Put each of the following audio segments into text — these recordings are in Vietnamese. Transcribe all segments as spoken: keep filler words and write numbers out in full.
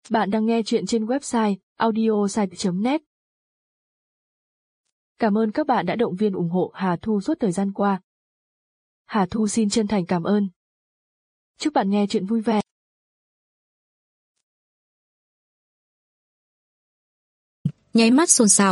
Bạn đang nghe chuyện trên website audiosite chấm net. Cảm ơn các bạn đã động viên ủng hộ Hà Thu suốt thời gian qua. Hà Thu xin chân thành cảm ơn. Chúc bạn nghe chuyện vui vẻ. Nháy mắt xôn xao.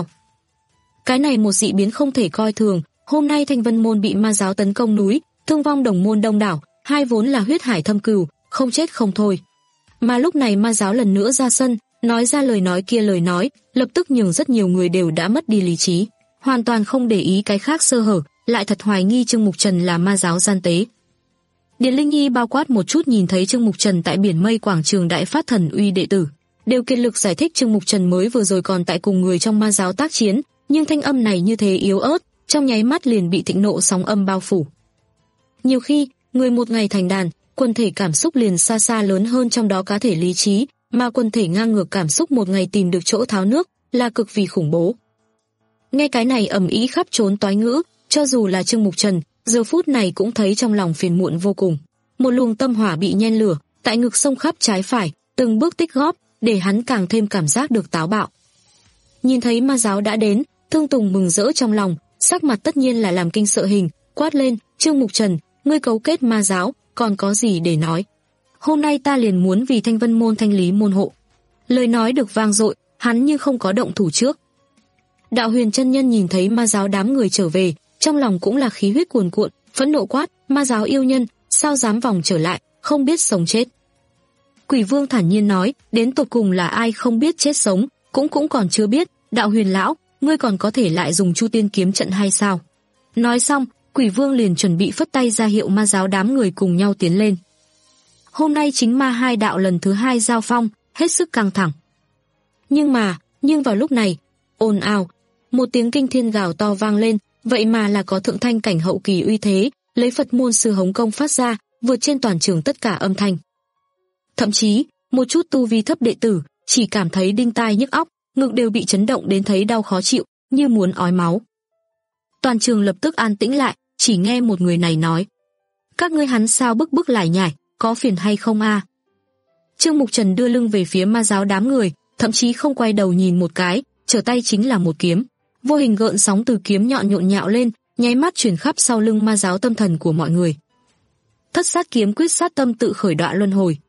Cái này một dị biến không thể coi thường. Hôm nay Thanh Vân Môn bị ma giáo tấn công núi, thương vong đồng môn đông đảo, hai vốn là huyết hải thâm cừu, không chết không thôi. Mà lúc này ma giáo lần nữa ra sân, nói ra lời nói kia lời nói, lập tức nhường rất nhiều người đều đã mất đi lý trí, hoàn toàn không để ý cái khác sơ hở, lại thật hoài nghi Trương Mục Trần là ma giáo gian tế. Điền Linh Nhi bao quát một chút nhìn thấy Trương Mục Trần tại biển mây quảng trường đại phát thần uy đệ tử, đều kiệt lực giải thích Trương Mục Trần mới vừa rồi còn tại cùng người trong ma giáo tác chiến, nhưng thanh âm này như thế yếu ớt, trong nháy mắt liền bị thịnh nộ sóng âm bao phủ. Nhiều khi, người một ngày thành đàn, quần thể cảm xúc liền xa xa lớn hơn trong đó cá thể lý trí, mà quần thể ngang ngược cảm xúc một ngày tìm được chỗ tháo nước, là cực vì khủng bố. Nghe cái này ầm ĩ khắp trốn toái ngữ, cho dù là Trương Mục Trần, giờ phút này cũng thấy trong lòng phiền muộn vô cùng. Một luồng tâm hỏa bị nhen lửa, tại ngực sông khắp trái phải, từng bước tích góp, để hắn càng thêm cảm giác được táo bạo. Nhìn thấy ma giáo đã đến, Thương Tùng mừng rỡ trong lòng, sắc mặt tất nhiên là làm kinh sợ hình, quát lên, Trương Mục Trần, ngươi cấu kết ma giáo, còn có gì để nói? Hôm nay ta liền muốn vì Thanh Vân Môn thanh lý môn hộ. Lời nói được vang dội, hắn như không có động thủ trước. Đạo Huyền chân nhân nhìn thấy ma giáo đám người trở về, trong lòng cũng là khí huyết cuồn cuộn, phẫn nộ quát, ma giáo yêu nhân, sao dám vòng trở lại, không biết sống chết. Quỷ Vương thản nhiên nói, đến tột cùng là ai không biết chết sống, cũng cũng còn chưa biết, Đạo Huyền lão, ngươi còn có thể lại dùng Chu Tiên kiếm trận hay sao? Nói xong, Quỷ Vương liền chuẩn bị phất tay ra hiệu ma giáo đám người cùng nhau tiến lên. Hôm nay chính ma hai đạo lần thứ hai giao phong, hết sức căng thẳng. Nhưng mà, nhưng vào lúc này, ồn ào, một tiếng kinh thiên gào to vang lên, vậy mà là có thượng thanh cảnh hậu kỳ uy thế, lấy Phật môn sư Hống Công phát ra, vượt trên toàn trường tất cả âm thanh. Thậm chí, một chút tu vi thấp đệ tử, chỉ cảm thấy đinh tai nhức óc, ngực đều bị chấn động đến thấy đau khó chịu, như muốn ói máu. Toàn trường lập tức an tĩnh lại, chỉ nghe một người này nói. Các ngươi hắn sao bức bức lải nhải, có phiền hay không a? À? Trương Mục Trần đưa lưng về phía ma giáo đám người, thậm chí không quay đầu nhìn một cái, trở tay chính là một kiếm. Vô hình gợn sóng từ kiếm nhọn nhộn nhạo lên, nháy mắt truyền khắp sau lưng ma giáo tâm thần của mọi người. Thất sát kiếm quyết sát tâm tự khởi đọa luân hồi.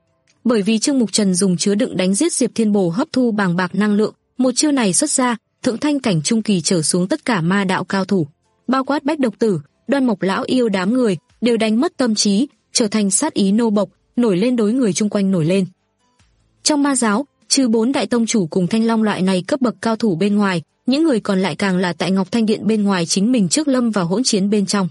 Bởi vì Trương Mục Trần dùng chứa đựng đánh giết Diệp Thiên Bồ hấp thu bàng bạc năng lượng, một chiêu này xuất ra, thượng thanh cảnh trung kỳ trở xuống tất cả ma đạo cao thủ, bao quát Bách Độc Tử, Đoan Mộc lão yêu đám người, đều đánh mất tâm trí, trở thành sát ý nô bộc, nổi lên đối người chung quanh nổi lên. Trong ma giáo, trừ bốn đại tông chủ cùng Thanh Long loại này cấp bậc cao thủ bên ngoài, những người còn lại càng là tại Ngọc Thanh Điện bên ngoài chính mình trước lâm vào hỗn chiến bên trong.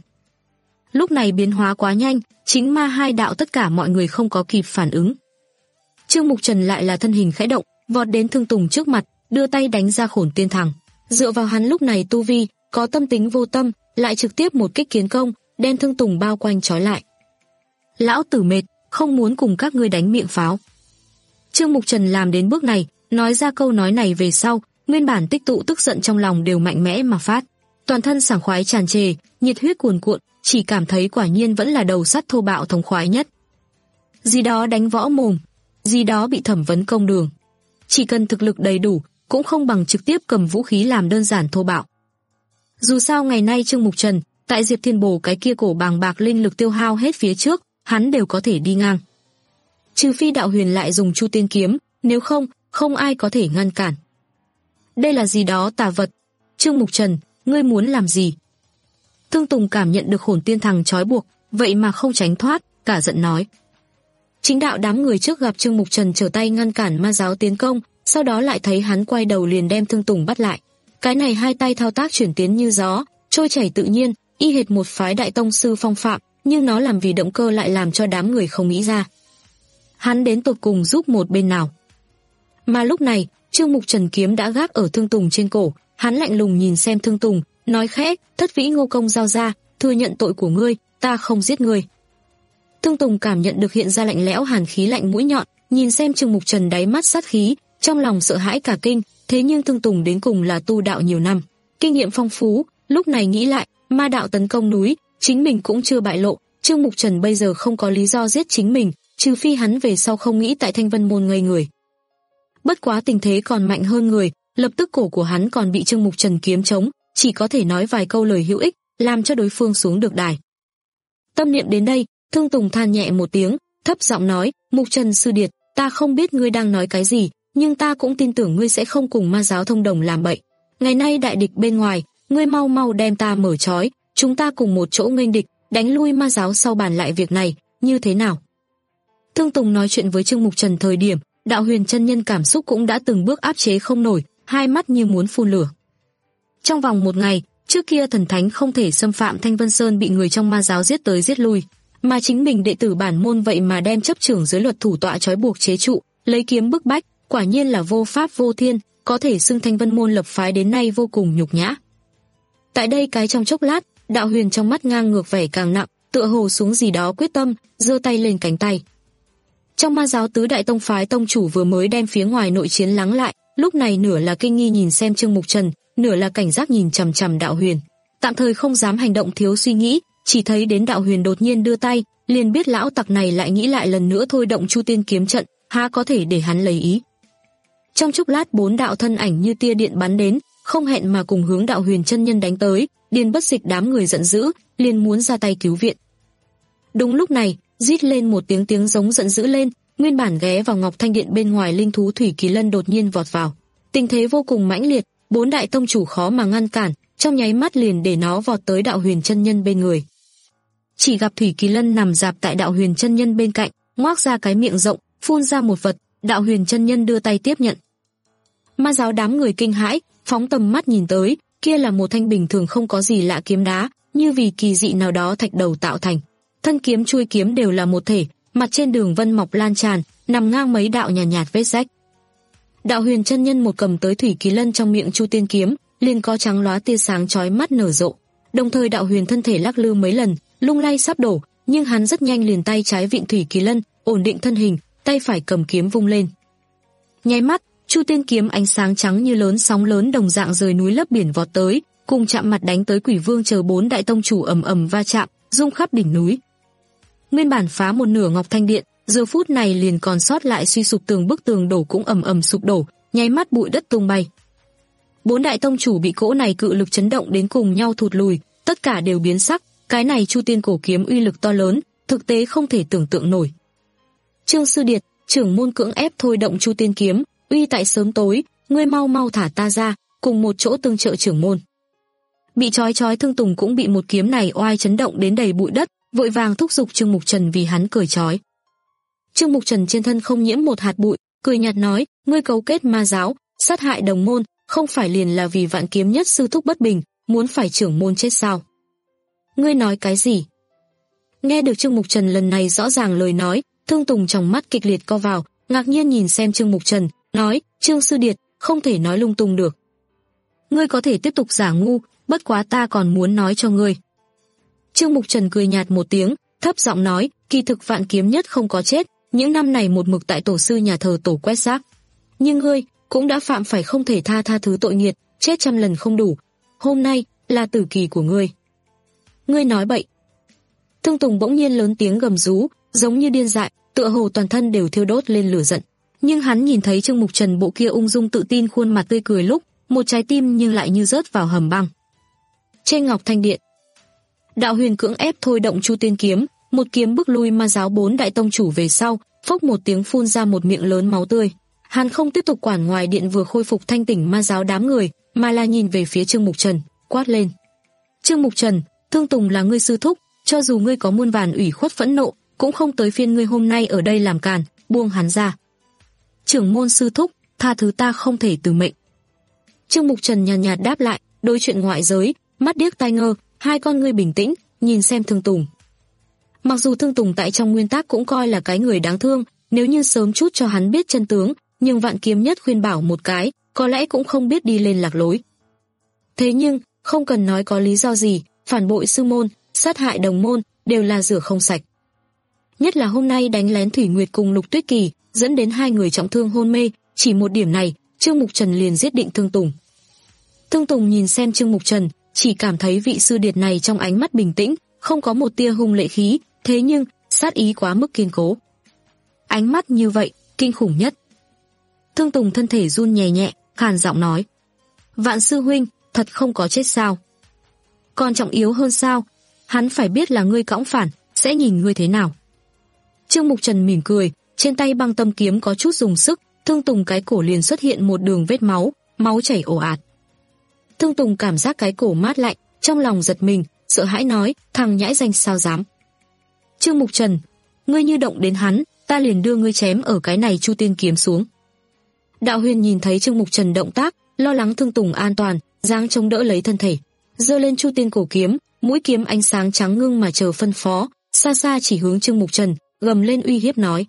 Lúc này biến hóa quá nhanh, chính ma hai đạo tất cả mọi người không có kịp phản ứng. Trương Mục Trần lại là thân hình khẽ động, vọt đến Thương Tùng trước mặt, đưa tay đánh ra Khổn Tiên Thẳng. Dựa vào hắn lúc này tu vi, có tâm tính vô tâm, lại trực tiếp một kích kiến công, đem Thương Tùng bao quanh trói lại. Lão tử mệt, không muốn cùng các ngươi đánh miệng pháo. Trương Mục Trần làm đến bước này, nói ra câu nói này về sau, nguyên bản tích tụ tức giận trong lòng đều mạnh mẽ mà phát. Toàn thân sảng khoái tràn trề, nhiệt huyết cuồn cuộn, chỉ cảm thấy quả nhiên vẫn là đầu sắt thô bạo thống khoái nhất. Gì đó đánh võ mồm, gì đó bị thẩm vấn công đường. Chỉ cần thực lực đầy đủ, cũng không bằng trực tiếp cầm vũ khí làm đơn giản thô bạo. Dù sao ngày nay Trương Mục Trần, tại Diệp Thiên Bồ cái kia cổ bàng bạc linh lực tiêu hao hết phía trước, hắn đều có thể đi ngang. Trừ phi Đạo Huyền lại dùng Chu Tiên kiếm, nếu không, không ai có thể ngăn cản. Đây là gì đó tà vật. Trương Mục Trần, ngươi muốn làm gì? Thương Tùng cảm nhận được Khổn Tiên Thằng trói buộc, vậy mà không tránh thoát, cả giận nói. Chính đạo đám người trước gặp Trương Mục Trần trở tay ngăn cản ma giáo tiến công, sau đó lại thấy hắn quay đầu liền đem Thương Tùng bắt lại. Cái này hai tay thao tác chuyển tiến như gió, trôi chảy tự nhiên, y hệt một phái đại tông sư phong phạm, nhưng nó làm vì động cơ lại làm cho đám người không nghĩ ra. Hắn đến tột cùng giúp một bên nào? Mà lúc này, Trương Mục Trần kiếm đã gác ở Thương Tùng trên cổ, hắn lạnh lùng nhìn xem Thương Tùng, nói khẽ, Thất Vĩ Ngô Công giao ra, thừa nhận tội của ngươi, ta không giết ngươi. Thương Tùng cảm nhận được hiện ra lạnh lẽo hàn khí lạnh mũi nhọn, nhìn xem Trương Mục Trần đáy mắt sát khí, trong lòng sợ hãi cả kinh, thế nhưng Thương Tùng đến cùng là tu đạo nhiều năm, kinh nghiệm phong phú, lúc này nghĩ lại, ma đạo tấn công núi, chính mình cũng chưa bại lộ, Trương Mục Trần bây giờ không có lý do giết chính mình, trừ phi hắn về sau không nghĩ tại Thanh Vân Môn ngây người. bất quá tình thế còn mạnh hơn người, lập tức cổ của hắn còn bị Trương Mục Trần kiếm chống, chỉ có thể nói vài câu lời hữu ích, làm cho đối phương xuống được đài. Tâm niệm đến đây, Thương Tùng than nhẹ một tiếng, thấp giọng nói, Mục Trần sư điệt, ta không biết ngươi đang nói cái gì, nhưng ta cũng tin tưởng ngươi sẽ không cùng ma giáo thông đồng làm bậy. Ngày nay đại địch bên ngoài, ngươi mau mau đem ta mở trói, chúng ta cùng một chỗ nghênh địch, đánh lui ma giáo sau bàn lại việc này, như thế nào? Thương Tùng nói chuyện với Trương Mục Trần thời điểm, Đạo Huyền chân nhân cảm xúc cũng đã từng bước áp chế không nổi, hai mắt như muốn phun lửa. Trong vòng một ngày, trước kia thần thánh không thể xâm phạm Thanh Vân Sơn bị người trong ma giáo giết tới giết lui, mà chính mình đệ tử bản môn vậy mà đem chấp trưởng dưới luật thủ tọa trói buộc chế trụ, lấy kiếm bức bách, quả nhiên là vô pháp vô thiên, có thể xưng Thanh Vân môn lập phái đến nay vô cùng nhục nhã. Tại đây cái trong chốc lát, Đạo Huyền trong mắt ngang ngược vẻ càng nặng, tựa hồ xuống gì đó quyết tâm, giơ tay lên cánh tay. Trong ma giáo tứ đại tông phái tông chủ vừa mới đem phía ngoài nội chiến lắng lại, lúc này nửa là kinh nghi nhìn xem Trương Mục Trần, nửa là cảnh giác nhìn chằm chằm Đạo Huyền, tạm thời không dám hành động thiếu suy nghĩ, chỉ thấy đến Đạo Huyền đột nhiên đưa tay, liền biết lão tặc này lại nghĩ lại lần nữa thôi động Chu Tiên kiếm trận, há có thể để hắn lấy ý. Trong chốc lát bốn đạo thân ảnh như tia điện bắn đến, không hẹn mà cùng hướng Đạo Huyền chân nhân đánh tới, Điền Bất Dịch đám người giận dữ, liền muốn ra tay cứu viện. Đúng lúc này, rít lên một tiếng tiếng giống giận dữ lên, nguyên bản ghé vào Ngọc Thanh Điện bên ngoài linh thú Thủy Kỳ Lân đột nhiên vọt vào. Tình thế vô cùng mãnh liệt, bốn đại tông chủ khó mà ngăn cản, trong nháy mắt liền để nó vọt tới Đạo Huyền chân nhân bên người. Chỉ gặp Thủy Kỳ Lân nằm dạp tại Đạo Huyền chân nhân bên cạnh, ngoác ra cái miệng rộng, phun ra một vật, Đạo Huyền chân nhân đưa tay tiếp nhận. Ma giáo đám người kinh hãi, phóng tầm mắt nhìn tới, kia là một thanh bình thường không có gì lạ kiếm đá, như vì kỳ dị nào đó thạch đầu tạo thành. Thân kiếm chuôi kiếm đều là một thể, mặt trên đường vân mọc lan tràn, nằm ngang mấy đạo nhàn nhạt, nhạt vết rách. Đạo Huyền chân nhân một cầm tới Thủy Kỳ Lân trong miệng Chu Tiên kiếm, liền có trắng lóa tia sáng chói mắt nở rộ. Đồng thời Đạo Huyền thân thể lắc lư mấy lần, lung lay sắp đổ, nhưng hắn rất nhanh liền tay trái vịn Thủy Kỳ Lân, ổn định thân hình, tay phải cầm kiếm vung lên. Nháy mắt, Chu Tiên kiếm ánh sáng trắng như lớn sóng lớn đồng dạng rời núi lấp biển vọt tới, cùng chạm mặt đánh tới Quỷ Vương chờ bốn đại tông chủ ầm ầm va chạm, rung khắp đỉnh núi. Nguyên bản phá một nửa Ngọc Thanh Điện, giờ phút này liền còn sót lại suy sụp tường bức tường đổ cũng ầm ầm sụp đổ, nháy mắt bụi đất tung bay. Bốn đại tông chủ bị cỗ này cự lực chấn động đến cùng nhau thụt lùi, tất cả đều biến sắc, cái này Chu Tiên cổ kiếm uy lực to lớn, thực tế không thể tưởng tượng nổi. Trương Sư Điệt, trưởng môn cưỡng ép thôi động Chu Tiên kiếm, uy tại sớm tối, ngươi mau mau thả ta ra, cùng một chỗ tương trợ trưởng môn. Bị trói trói Thương Tùng cũng bị một kiếm này oai chấn động đến đầy bụi đất, vội vàng thúc giục Trương Mục Trần vì hắn cởi trói. Trương Mục Trần trên thân không nhiễm một hạt bụi, cười nhạt nói, ngươi cấu kết ma giáo, sát hại đồng môn, không phải liền là vì Vạn Kiếm Nhất sư thúc bất bình, muốn phải trưởng môn chết sao? Ngươi nói cái gì? Nghe được Trương Mục Trần lần này rõ ràng lời nói, Thương Tùng trong mắt kịch liệt co vào, ngạc nhiên nhìn xem Trương Mục Trần, nói, Trương Sư Điệt, không thể nói lung tung được. Ngươi có thể tiếp tục giả ngu, bất quá ta còn muốn nói cho ngươi. Trương Mục Trần cười nhạt một tiếng, thấp giọng nói, kỳ thực Vạn Kiếm Nhất không có chết, những năm này một mực tại tổ sư nhà thờ tổ quét rác. Nhưng ngươi cũng đã phạm phải không thể tha tha thứ tội nghiệt, chết trăm lần không đủ. Hôm nay là tử kỳ của ngươi. Ngươi nói bậy. Thương Tùng bỗng nhiên lớn tiếng gầm rú, giống như điên dại, tựa hồ toàn thân đều thiêu đốt lên lửa giận. Nhưng hắn nhìn thấy Trương Mục Trần bộ kia ung dung tự tin khuôn mặt tươi cười lúc, một trái tim nhưng lại như rớt vào hầm băng. Trên Ngọc Thanh Điện, Đạo Huyền cưỡng ép thôi động Chu Tiên kiếm, một kiếm bức lui ma giáo bốn đại tông chủ về sau, phốc một tiếng phun ra một miệng lớn máu tươi. Hắn không tiếp tục quản ngoài điện vừa khôi phục thanh tỉnh ma giáo đám người, mà là nhìn về phía Trương Mục Trần, quát lên. Trương Mục Trần, Thương Tùng là ngươi sư thúc, cho dù ngươi có muôn vàn ủy khuất phẫn nộ, cũng không tới phiên ngươi hôm nay ở đây làm càn, buông hắn ra. Trưởng môn sư thúc, tha thứ ta không thể từ mệnh. Trương Mục Trần nhàn nhạt, nhạt đáp lại, đối chuyện ngoại giới, mắt điếc tai ngơ, hai con ngươi bình tĩnh, nhìn xem Thương Tùng. Mặc dù Thương Tùng tại trong nguyên tắc cũng coi là cái người đáng thương, nếu như sớm chút cho hắn biết chân tướng, nhưng Vạn Kiếm Nhất khuyên bảo một cái, có lẽ cũng không biết đi lên lạc lối. Thế nhưng, không cần nói có lý do gì, phản bội sư môn, sát hại đồng môn, đều là rửa không sạch. Nhất là hôm nay đánh lén Thủy Nguyệt cùng Lục Tuyết Kỳ, dẫn đến hai người trọng thương hôn mê, chỉ một điểm này, Trương Mục Trần liền giết định Thương Tùng. Thương Tùng nhìn xem Trương Mục Trần, chỉ cảm thấy vị sư điệt này trong ánh mắt bình tĩnh, không có một tia hung lệ khí, thế nhưng, sát ý quá mức kiên cố. Ánh mắt như vậy, kinh khủng nhất. Thương Tùng thân thể run nhẹ nhẹ, khàn giọng nói: Vạn sư huynh, thật không có chết sao? Còn trọng yếu hơn sao? Hắn phải biết là ngươi cõng phản, sẽ nhìn ngươi thế nào. Trương Mục Trần mỉm cười, trên tay băng tâm kiếm có chút dùng sức, Thương Tùng cái cổ liền xuất hiện một đường vết máu, máu chảy ồ ạt. Thương Tùng cảm giác cái cổ mát lạnh, trong lòng giật mình, sợ hãi nói: thằng nhãi danh sao dám. Trương Mục Trần, ngươi như động đến hắn, ta liền đưa ngươi chém ở cái này Chu Tiên kiếm xuống. Đạo Huyền nhìn thấy Trương Mục Trần động tác, lo lắng Thương Tùng an toàn, giáng chống đỡ lấy thân thể, giơ lên Chu Tiên cổ kiếm, mũi kiếm ánh sáng trắng ngưng mà chờ phân phó, xa xa chỉ hướng Trương Mục Trần, gầm lên uy hiếp nói.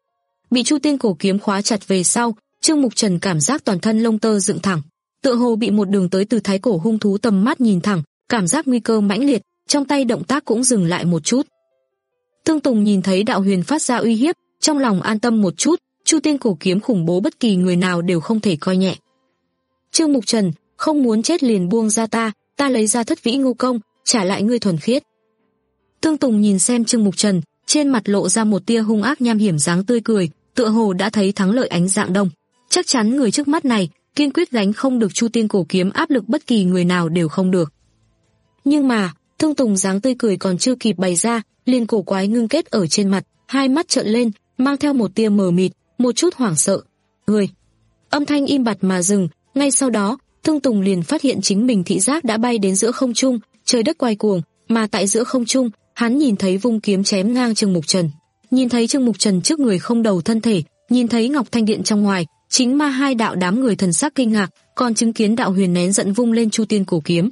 Bị Chu Tiên cổ kiếm khóa chặt về sau, Trương Mục Trần cảm giác toàn thân lông tơ dựng thẳng, tựa hồ bị một đường tới từ thái cổ hung thú tầm mắt nhìn thẳng, cảm giác nguy cơ mãnh liệt, trong tay động tác cũng dừng lại một chút. Thương Tùng nhìn thấy Đạo Huyền phát ra uy hiếp, trong lòng an tâm một chút, Chu Tiên cổ kiếm khủng bố bất kỳ người nào đều không thể coi nhẹ. Trương Mục Trần, không muốn chết liền buông ra ta, ta lấy ra Thất Vĩ Ngô Công, trả lại ngươi thuần khiết. Thương Tùng nhìn xem Trương Mục Trần, trên mặt lộ ra một tia hung ác nham hiểm dáng tươi cười, tựa hồ đã thấy thắng lợi ánh dạng đông. Chắc chắn người trước mắt này kiên quyết gánh không được Chu Tiên cổ kiếm áp lực, bất kỳ người nào đều không được. Nhưng mà, Thương Tùng dáng tươi cười còn chưa kịp bày ra, liền cổ quái ngưng kết ở trên mặt, hai mắt trợn lên, mang theo một tia mờ mịt, một chút hoảng sợ. Người. Âm thanh im bặt mà dừng, ngay sau đó, Thương Tùng liền phát hiện chính mình thị giác đã bay đến giữa không trung, trời đất quay cuồng, mà tại giữa không trung, hắn nhìn thấy vung kiếm chém ngang Trương Mục Trần. Nhìn thấy Trương Mục Trần trước người không đầu thân thể, nhìn thấy Ngọc Thanh Điện trong ngoài, chính ma hai đạo đám người thần sắc kinh ngạc, còn chứng kiến Đạo Huyền nén giận vung lên Chu Tiên cổ kiếm.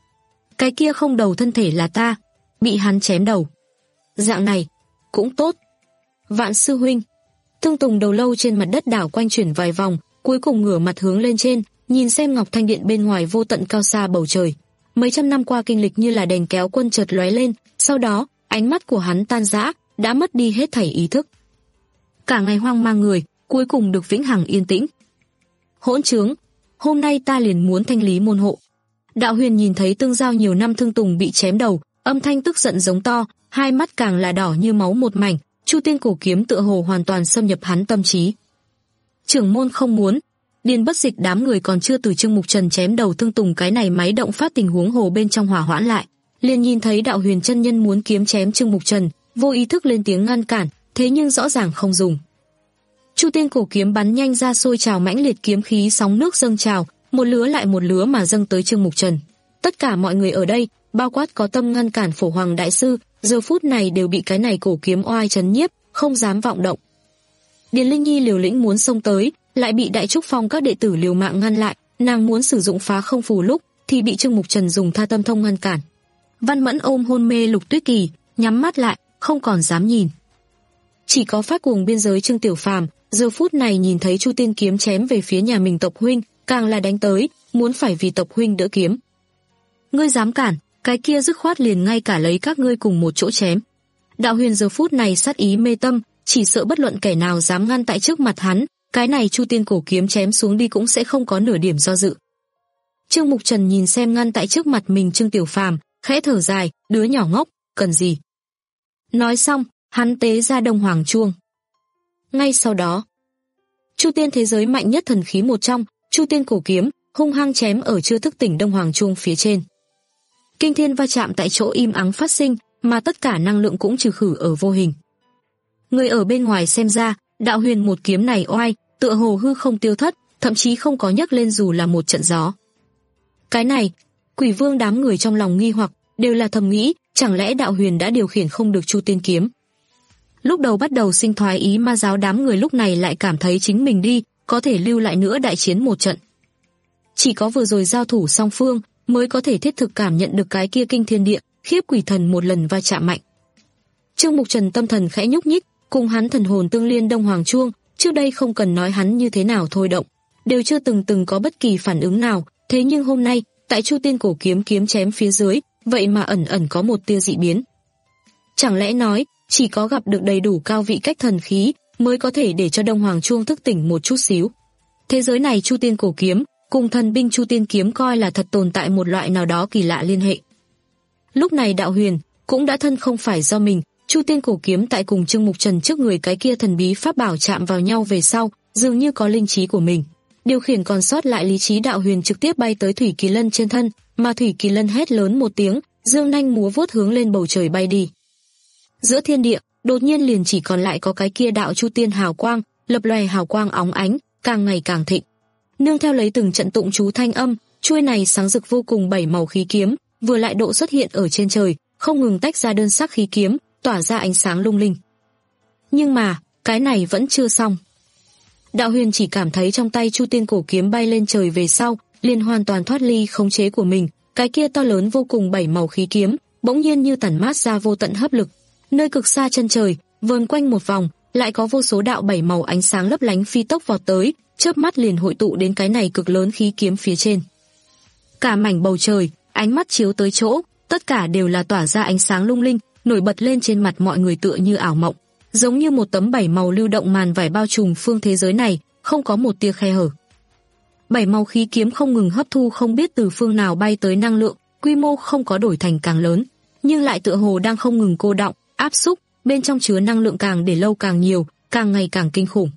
Cái kia không đầu thân thể là ta, bị hắn chém đầu. Dạng này, cũng tốt. Vạn sư huynh. Thương Tùng đầu lâu trên mặt đất đảo quanh chuyển vài vòng, cuối cùng ngửa mặt hướng lên trên, nhìn xem Ngọc Thanh Điện bên ngoài vô tận cao xa bầu trời. Mấy trăm năm qua kinh lịch như là đèn kéo quân chợt lóe lên, sau đó, ánh mắt của hắn tan rã, đã mất đi hết thảy ý thức. Cả ngày hoang mang người, cuối cùng được vĩnh hằng yên tĩnh. Hỗn trướng, hôm nay ta liền muốn thanh lý môn hộ. Đạo Huyền nhìn thấy tương giao nhiều năm Thương Tùng bị chém đầu, âm thanh tức giận giống to, hai mắt càng là đỏ như máu một mảnh, Chu Tiên cổ kiếm tựa hồ hoàn toàn xâm nhập hắn tâm trí. Trưởng môn không muốn. Điền Bất Dịch đám người còn chưa từ Trương Mục Trần chém đầu Thương Tùng cái này máy động phát tình huống hồ bên trong hỏa hoãn lại, liền nhìn thấy Đạo Huyền chân nhân muốn kiếm chém Trương Mục Trần, vô ý thức lên tiếng ngăn cản, thế nhưng rõ ràng không dùng. Chu Tiên cổ kiếm bắn nhanh ra, sôi trào mãnh liệt kiếm khí sóng nước dâng trào, một lứa lại một lứa mà dâng tới Trương Mục Trần. Tất cả mọi người ở đây, bao quát có tâm ngăn cản Phổ Hoàng đại sư, giờ phút này đều bị cái này cổ kiếm oai chấn nhiếp, không dám vọng động. Điền Linh Nhi liều lĩnh muốn xông tới, lại bị Đại Trúc Phong các đệ tử liều mạng ngăn lại, nàng muốn sử dụng phá không phù lúc thì bị Trương Mục Trần dùng tha tâm thông ngăn cản. Văn Mẫn ôm hôn mê Lục Tuyết Kỳ, nhắm mắt lại, không còn dám nhìn. Chỉ có phát cuồng biên giới Trương Tiểu Phàm, giờ phút này nhìn thấy Chu Tiên kiếm chém về phía nhà mình tộc huynh, càng là đánh tới, muốn phải vì tộc huynh đỡ kiếm. Ngươi dám cản, cái kia dứt khoát liền ngay cả lấy các ngươi cùng một chỗ chém. Đạo Huyền giờ phút này sát ý mê tâm, chỉ sợ bất luận kẻ nào dám ngăn tại trước mặt hắn, cái này Chu Tiên cổ kiếm chém xuống đi cũng sẽ không có nửa điểm do dự. Trương Mục Trần nhìn xem ngăn tại trước mặt mình Trương Tiểu Phàm, khẽ thở dài, đứa nhỏ ngốc, cần gì? Nói xong, hắn tế ra Đông Hoàng chuông. Ngay sau đó, Chu Tiên thế giới mạnh nhất thần khí một trong, Chu Tiên cổ kiếm, hung hăng chém ở chưa thức tỉnh Đông Hoàng chuông phía trên. Kinh thiên va chạm tại chỗ im ắng phát sinh, mà tất cả năng lượng cũng trừ khử ở vô hình. Người ở bên ngoài xem ra, Đạo Huyền một kiếm này oai, tựa hồ hư không tiêu thất, thậm chí không có nhấc lên dù là một trận gió. Cái này, Quỷ Vương đám người trong lòng nghi hoặc, đều là thầm nghĩ, chẳng lẽ Đạo Huyền đã điều khiển không được Chu Tiên kiếm? Lúc đầu bắt đầu sinh thoái ý ma giáo đám người lúc này lại cảm thấy chính mình đi, có thể lưu lại nữa đại chiến một trận. Chỉ có vừa rồi giao thủ song phương, mới có thể thiết thực cảm nhận được cái kia kinh thiên địa, khiếp quỷ thần một lần va chạm mạnh. Trương Mục Trần tâm thần khẽ nhúc nhích, cùng hắn thần hồn tương liên Đông Hoàng chuông, trước đây không cần nói hắn như thế nào thôi động, đều chưa từng từng có bất kỳ phản ứng nào, thế nhưng hôm nay, tại Chu Tiên cổ kiếm kiếm chém phía dưới, vậy mà ẩn ẩn có một tia dị biến. Chẳng lẽ nói, chỉ có gặp được đầy đủ cao vị cách thần khí, mới có thể để cho Đông Hoàng chuông thức tỉnh một chút xíu. Thế giới này Chu Tiên cổ kiếm, cùng thần binh Chu Tiên kiếm coi là thật tồn tại một loại nào đó kỳ lạ liên hệ. Lúc này Đạo Huyền cũng đã thân không phải do mình, Chu Tiên cổ kiếm tại cùng Trương Mục Trần trước người cái kia thần bí pháp bảo chạm vào nhau về sau, dường như có linh trí của mình. Điều khiển còn sót lại lý trí Đạo Huyền trực tiếp bay tới Thủy Kỳ Lân trên thân, mà Thủy Kỳ Lân hét lớn một tiếng, dương nanh múa vuốt hướng lên bầu trời bay đi. Giữa thiên địa, đột nhiên liền chỉ còn lại có cái kia đạo Chu Tiên hào quang, lập lòe hào quang óng ánh, càng ngày càng thịnh. Nương theo lấy từng trận tụng chú thanh âm, chuôi này sáng rực vô cùng bảy màu khí kiếm, vừa lại độ xuất hiện ở trên trời, không ngừng tách ra đơn sắc khí kiếm, tỏa ra ánh sáng lung linh. Nhưng mà, cái này vẫn chưa xong. Đạo Huyền chỉ cảm thấy trong tay Chu Tiên cổ kiếm bay lên trời về sau, liền hoàn toàn thoát ly khống chế của mình, cái kia to lớn vô cùng bảy màu khí kiếm, bỗng nhiên như tản mát ra vô tận hấp lực. Nơi cực xa chân trời, vờn quanh một vòng, lại có vô số đạo bảy màu ánh sáng lấp lánh phi tốc vọt tới, chớp mắt liền hội tụ đến cái này cực lớn khí kiếm phía trên. Cả mảnh bầu trời, ánh mắt chiếu tới chỗ, tất cả đều là tỏa ra ánh sáng lung linh, nổi bật lên trên mặt mọi người tựa như ảo mộng, giống như một tấm bảy màu lưu động màn vải bao trùm phương thế giới này, không có một tia khe hở. Bảy màu khí kiếm không ngừng hấp thu không biết từ phương nào bay tới năng lượng, quy mô không có đổi thành càng lớn, nhưng lại tựa hồ đang không ngừng cô đọng, áp xúc, bên trong chứa năng lượng càng để lâu càng nhiều, càng ngày càng kinh khủng.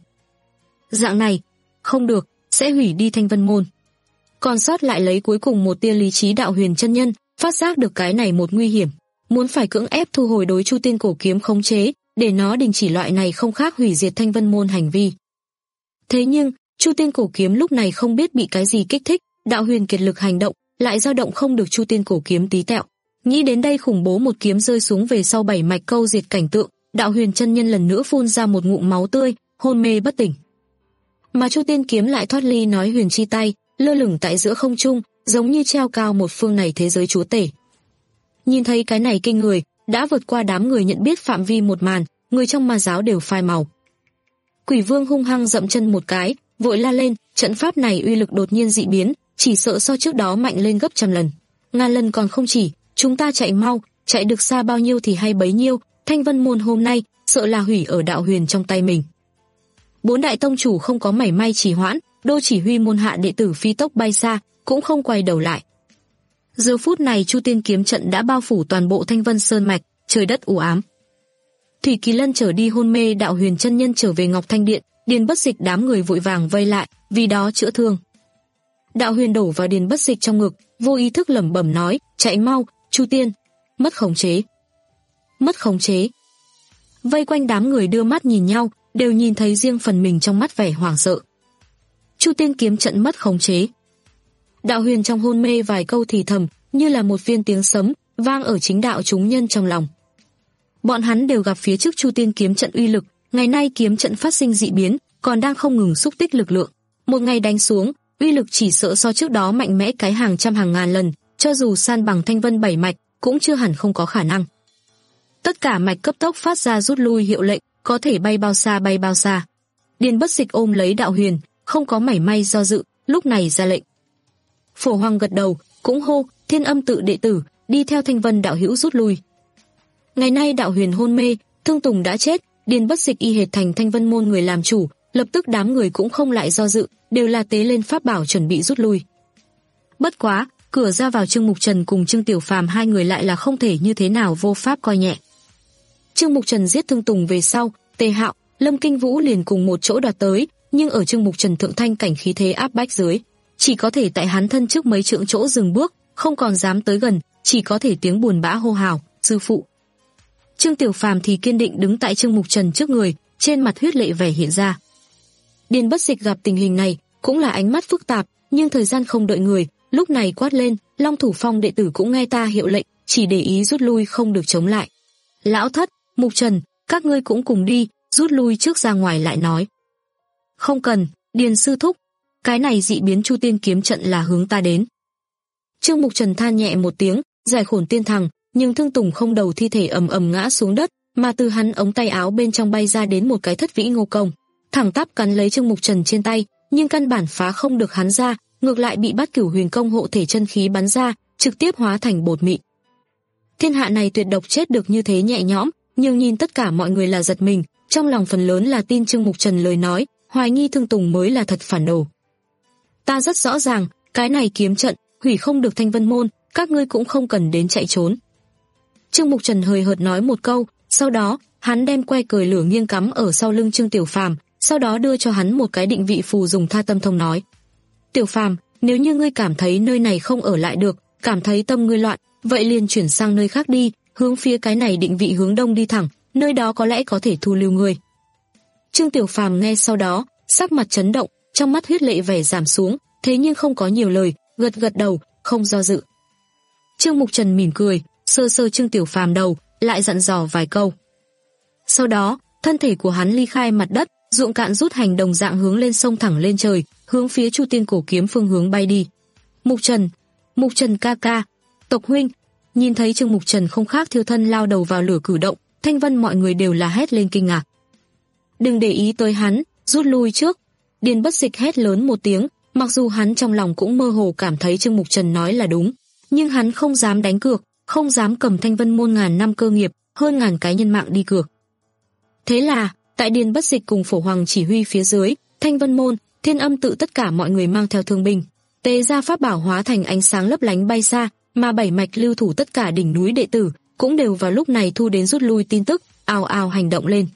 Dạng này, không được, sẽ hủy đi Thanh Vân Môn. Còn sót lại lấy cuối cùng một tia lý trí Đạo Huyền chân nhân, phát giác được cái này một nguy hiểm, muốn phải cưỡng ép thu hồi đối Chu Tiên cổ kiếm khống chế, để nó đình chỉ loại này không khác hủy diệt Thanh Vân Môn hành vi. Thế nhưng, Chu Tiên cổ kiếm lúc này không biết bị cái gì kích thích, Đạo Huyền kiệt lực hành động, lại dao động không được Chu Tiên cổ kiếm tí tẹo. Nghĩ đến đây khủng bố một kiếm rơi xuống về sau bảy mạch câu diệt cảnh tượng, Đạo Huyền chân nhân lần nữa phun ra một ngụm máu tươi, hôn mê bất tỉnh. Mà Chu Tiên kiếm lại thoát ly nói huyền chi tay, lơ lửng tại giữa không trung, giống như treo cao một phương này thế giới chúa tể. Nhìn thấy cái này kinh người, đã vượt qua đám người nhận biết phạm vi một màn, người trong ma giáo đều phai màu. Quỷ Vương hung hăng dậm chân một cái, vội la lên, trận pháp này uy lực đột nhiên dị biến, chỉ sợ so trước đó mạnh lên gấp trăm lần, ngàn lần còn không chỉ. Chúng ta chạy mau, chạy được xa bao nhiêu thì hay bấy nhiêu, Thanh Vân Môn hôm nay sợ là hủy ở Đạo Huyền trong tay mình. Bốn đại tông chủ không có mảy may trì hoãn, đô chỉ huy môn hạ đệ tử phi tốc bay xa, cũng không quay đầu lại. Giờ phút này Chu Tiên kiếm trận đã bao phủ toàn bộ Thanh Vân Sơn mạch, trời đất u ám. Thủy Kỳ Lân trở đi hôn mê, Đạo Huyền chân nhân trở về Ngọc Thanh Điện, Điền Bất Dịch đám người vội vàng vây lại, vì đó chữa thương. Đạo Huyền đổ vào Điền Bất Dịch trong ngực, vô ý thức lẩm bẩm nói, chạy mau, Chu Tiên, mất khống chế. Mất khống chế. Vây quanh đám người đưa mắt nhìn nhau, đều nhìn thấy riêng phần mình trong mắt vẻ hoảng sợ. Chu Tiên kiếm trận mất khống chế. Đạo Huyền trong hôn mê vài câu thì thầm, như là một viên tiếng sấm, vang ở chính đạo chúng nhân trong lòng. Bọn hắn đều gặp phía trước Chu Tiên kiếm trận uy lực, ngày nay kiếm trận phát sinh dị biến, còn đang không ngừng xúc tích lực lượng. Một ngày đánh xuống, uy lực chỉ sợ so trước đó mạnh mẽ cái hàng trăm hàng ngàn lần, cho dù san bằng Thanh Vân bảy mạch, cũng chưa hẳn không có khả năng. Tất cả mạch cấp tốc phát ra rút lui hiệu lệnh, có thể bay bao xa bay bao xa. Điền Bất Dịch ôm lấy Đạo Huyền, không có mảy may do dự, lúc này ra lệnh. Phổ Hoàng gật đầu, cũng hô, Thiên Âm tự đệ tử, đi theo Thanh Vân đạo hữu rút lui. Ngày nay Đạo Huyền hôn mê, Thương Tùng đã chết, Điền Bất Dịch y hệt thành Thanh Vân môn người làm chủ, lập tức đám người cũng không lại do dự, đều là tế lên pháp bảo chuẩn bị rút lui. Bất quá, cửa ra vào Trương Mục Trần cùng Trương Tiểu Phàm hai người lại là không thể như thế nào vô pháp coi nhẹ. Trương Mục Trần giết Thương Tùng về sau, Tề Hạo, Lâm Kinh Vũ liền cùng một chỗ đoạt tới, nhưng ở Trương Mục Trần thượng thanh cảnh khí thế áp bách dưới, chỉ có thể tại hắn thân trước mấy trượng chỗ dừng bước, không còn dám tới gần, chỉ có thể tiếng buồn bã hô hào, sư phụ. Trương Tiểu Phàm thì kiên định đứng tại Trương Mục Trần trước người, trên mặt huyết lệ vẻ hiện ra. Điền Bất Dịch gặp tình hình này, cũng là ánh mắt phức tạp, nhưng thời gian không đợi người, lúc này quát lên, Long Thủ Phong đệ tử cũng nghe ta hiệu lệnh, chỉ để ý rút lui không được chống lại. Lão Thất, Mục Trần, các ngươi cũng cùng đi, rút lui trước ra ngoài lại nói. Không cần, Điền sư thúc, cái này dị biến Chu Tiên kiếm trận là hướng ta đến. Trương Mục Trần than nhẹ một tiếng, giải khổn tiên thằng, nhưng Thương Tùng không đầu thi thể ầm ầm ngã xuống đất, mà từ hắn ống tay áo bên trong bay ra đến một cái thất vĩ ngô công, thẳng tắp cắn lấy Trương Mục Trần trên tay, nhưng căn bản phá không được hắn ra, ngược lại bị Bát Cửu Huyền Công hộ thể chân khí bắn ra, trực tiếp hóa thành bột mịn. Thiên hạ này tuyệt độc chết được như thế nhẹ nhõm, nhưng nhìn tất cả mọi người là giật mình, trong lòng phần lớn là tin Trương Mục Trần lời nói, hoài nghi Thương Tùng mới là thật phản đồ. Ta rất rõ ràng, cái này kiếm trận hủy không được Thanh Vân môn, các ngươi cũng không cần đến chạy trốn. Trương Mục Trần hời hợt nói một câu, Sau đó, hắn đem que cời lửa nghiêng cắm ở sau lưng Trương Tiểu Phàm, sau đó đưa cho hắn một cái định vị phù dùng Tha Tâm Thông nói: "Tiểu Phàm, nếu như ngươi cảm thấy nơi này không ở lại được, cảm thấy tâm ngươi loạn, vậy liền chuyển sang nơi khác đi, hướng phía cái này định vị hướng đông đi thẳng, nơi đó có lẽ có thể thu lưu ngươi." Trương Tiểu Phàm nghe sau đó, sắc mặt chấn động, trong mắt huyết lệ vẻ giảm xuống, thế nhưng không có nhiều lời, gật gật đầu, không do dự. Trương Mục Trần mỉm cười, sơ sơ Trương Tiểu Phàm đầu, lại dặn dò vài câu. Sau đó, thân thể của hắn ly khai mặt đất, ruộng cạn rút hành đồng dạng hướng lên sông thẳng lên trời, hướng phía Chu Tiên Cổ Kiếm phương hướng bay đi. Mục Trần, Mục Trần ca ca, tộc huynh. Nhìn thấy Trương Mục Trần không khác thiêu thân lao đầu vào lửa cử động, Thanh Vân mọi người đều là hét lên kinh ngạc. Đừng để ý tới hắn, rút lui trước. Điền Bất Dịch hét lớn một tiếng, mặc dù hắn trong lòng cũng mơ hồ cảm thấy Trương Mục Trần nói là đúng, nhưng hắn không dám đánh cược, không dám cầm Thanh Vân môn ngàn năm cơ nghiệp, hơn ngàn cái nhân mạng đi cược. Thế là, tại Điền Bất Dịch cùng Phổ Hoàng chỉ huy phía dưới, Thanh Vân môn, Thiên Âm tự tất cả mọi người mang theo thương binh, tế ra pháp bảo hóa thành ánh sáng lấp lánh bay xa, mà bảy mạch lưu thủ tất cả đỉnh núi đệ tử cũng đều vào lúc này thu đến rút lui tin tức, ào ào hành động lên.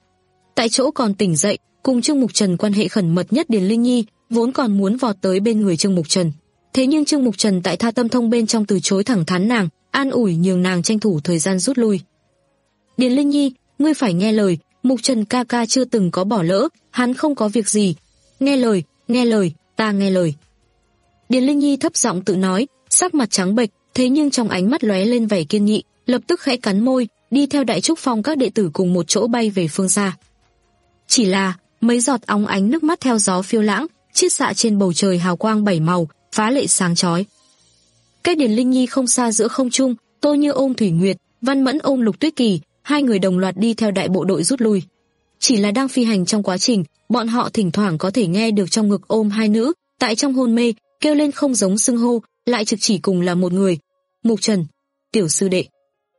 Tại chỗ còn tỉnh dậy, cùng Trương Mục Trần quan hệ khẩn mật nhất Điền Linh Nhi, vốn còn muốn vọt tới bên người Trương Mục Trần. Thế nhưng Trương Mục Trần tại Tha Tâm Thông bên trong từ chối thẳng thắn nàng, an ủi nhường nàng tranh thủ thời gian rút lui. Điền Linh Nhi, ngươi phải nghe lời, Mục Trần ca ca chưa từng có bỏ lỡ, hắn không có việc gì. Nghe lời, nghe lời, ta nghe lời. Điền Linh Nhi thấp giọng tự nói, sắc mặt trắng bệch, thế nhưng trong ánh mắt lóe lên vẻ kiên nghị, lập tức khẽ cắn môi, đi theo Đại Trúc Phong các đệ tử cùng một chỗ bay về phương xa. Chỉ là, mấy giọt óng ánh nước mắt theo gió phiêu lãng, chiết xạ trên bầu trời hào quang bảy màu, phá lệ sáng chói. Cách Điền Linh Nhi không xa giữa không trung, Tô Như ôm Thủy Nguyệt, Văn Mẫn ôm Lục Tuyết Kỳ, hai người đồng loạt đi theo đại bộ đội rút lui. Chỉ là đang phi hành trong quá trình, bọn họ thỉnh thoảng có thể nghe được trong ngực ôm hai nữ, tại trong hôn mê, kêu lên không giống xưng hô, lại trực chỉ cùng là một người. Mục Trần, tiểu sư đệ.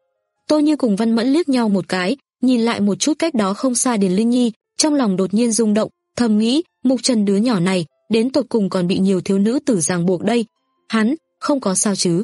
Tô Như cùng Văn Mẫn liếc nhau một cái, nhìn lại một chút cách đó không xa Điền Linh Nhi, trong lòng đột nhiên rung động, thầm nghĩ, Mục Trần đứa nhỏ này, đến tột cùng còn bị nhiều thiếu nữ tử ràng buộc đây. Hắn, không có sao chứ.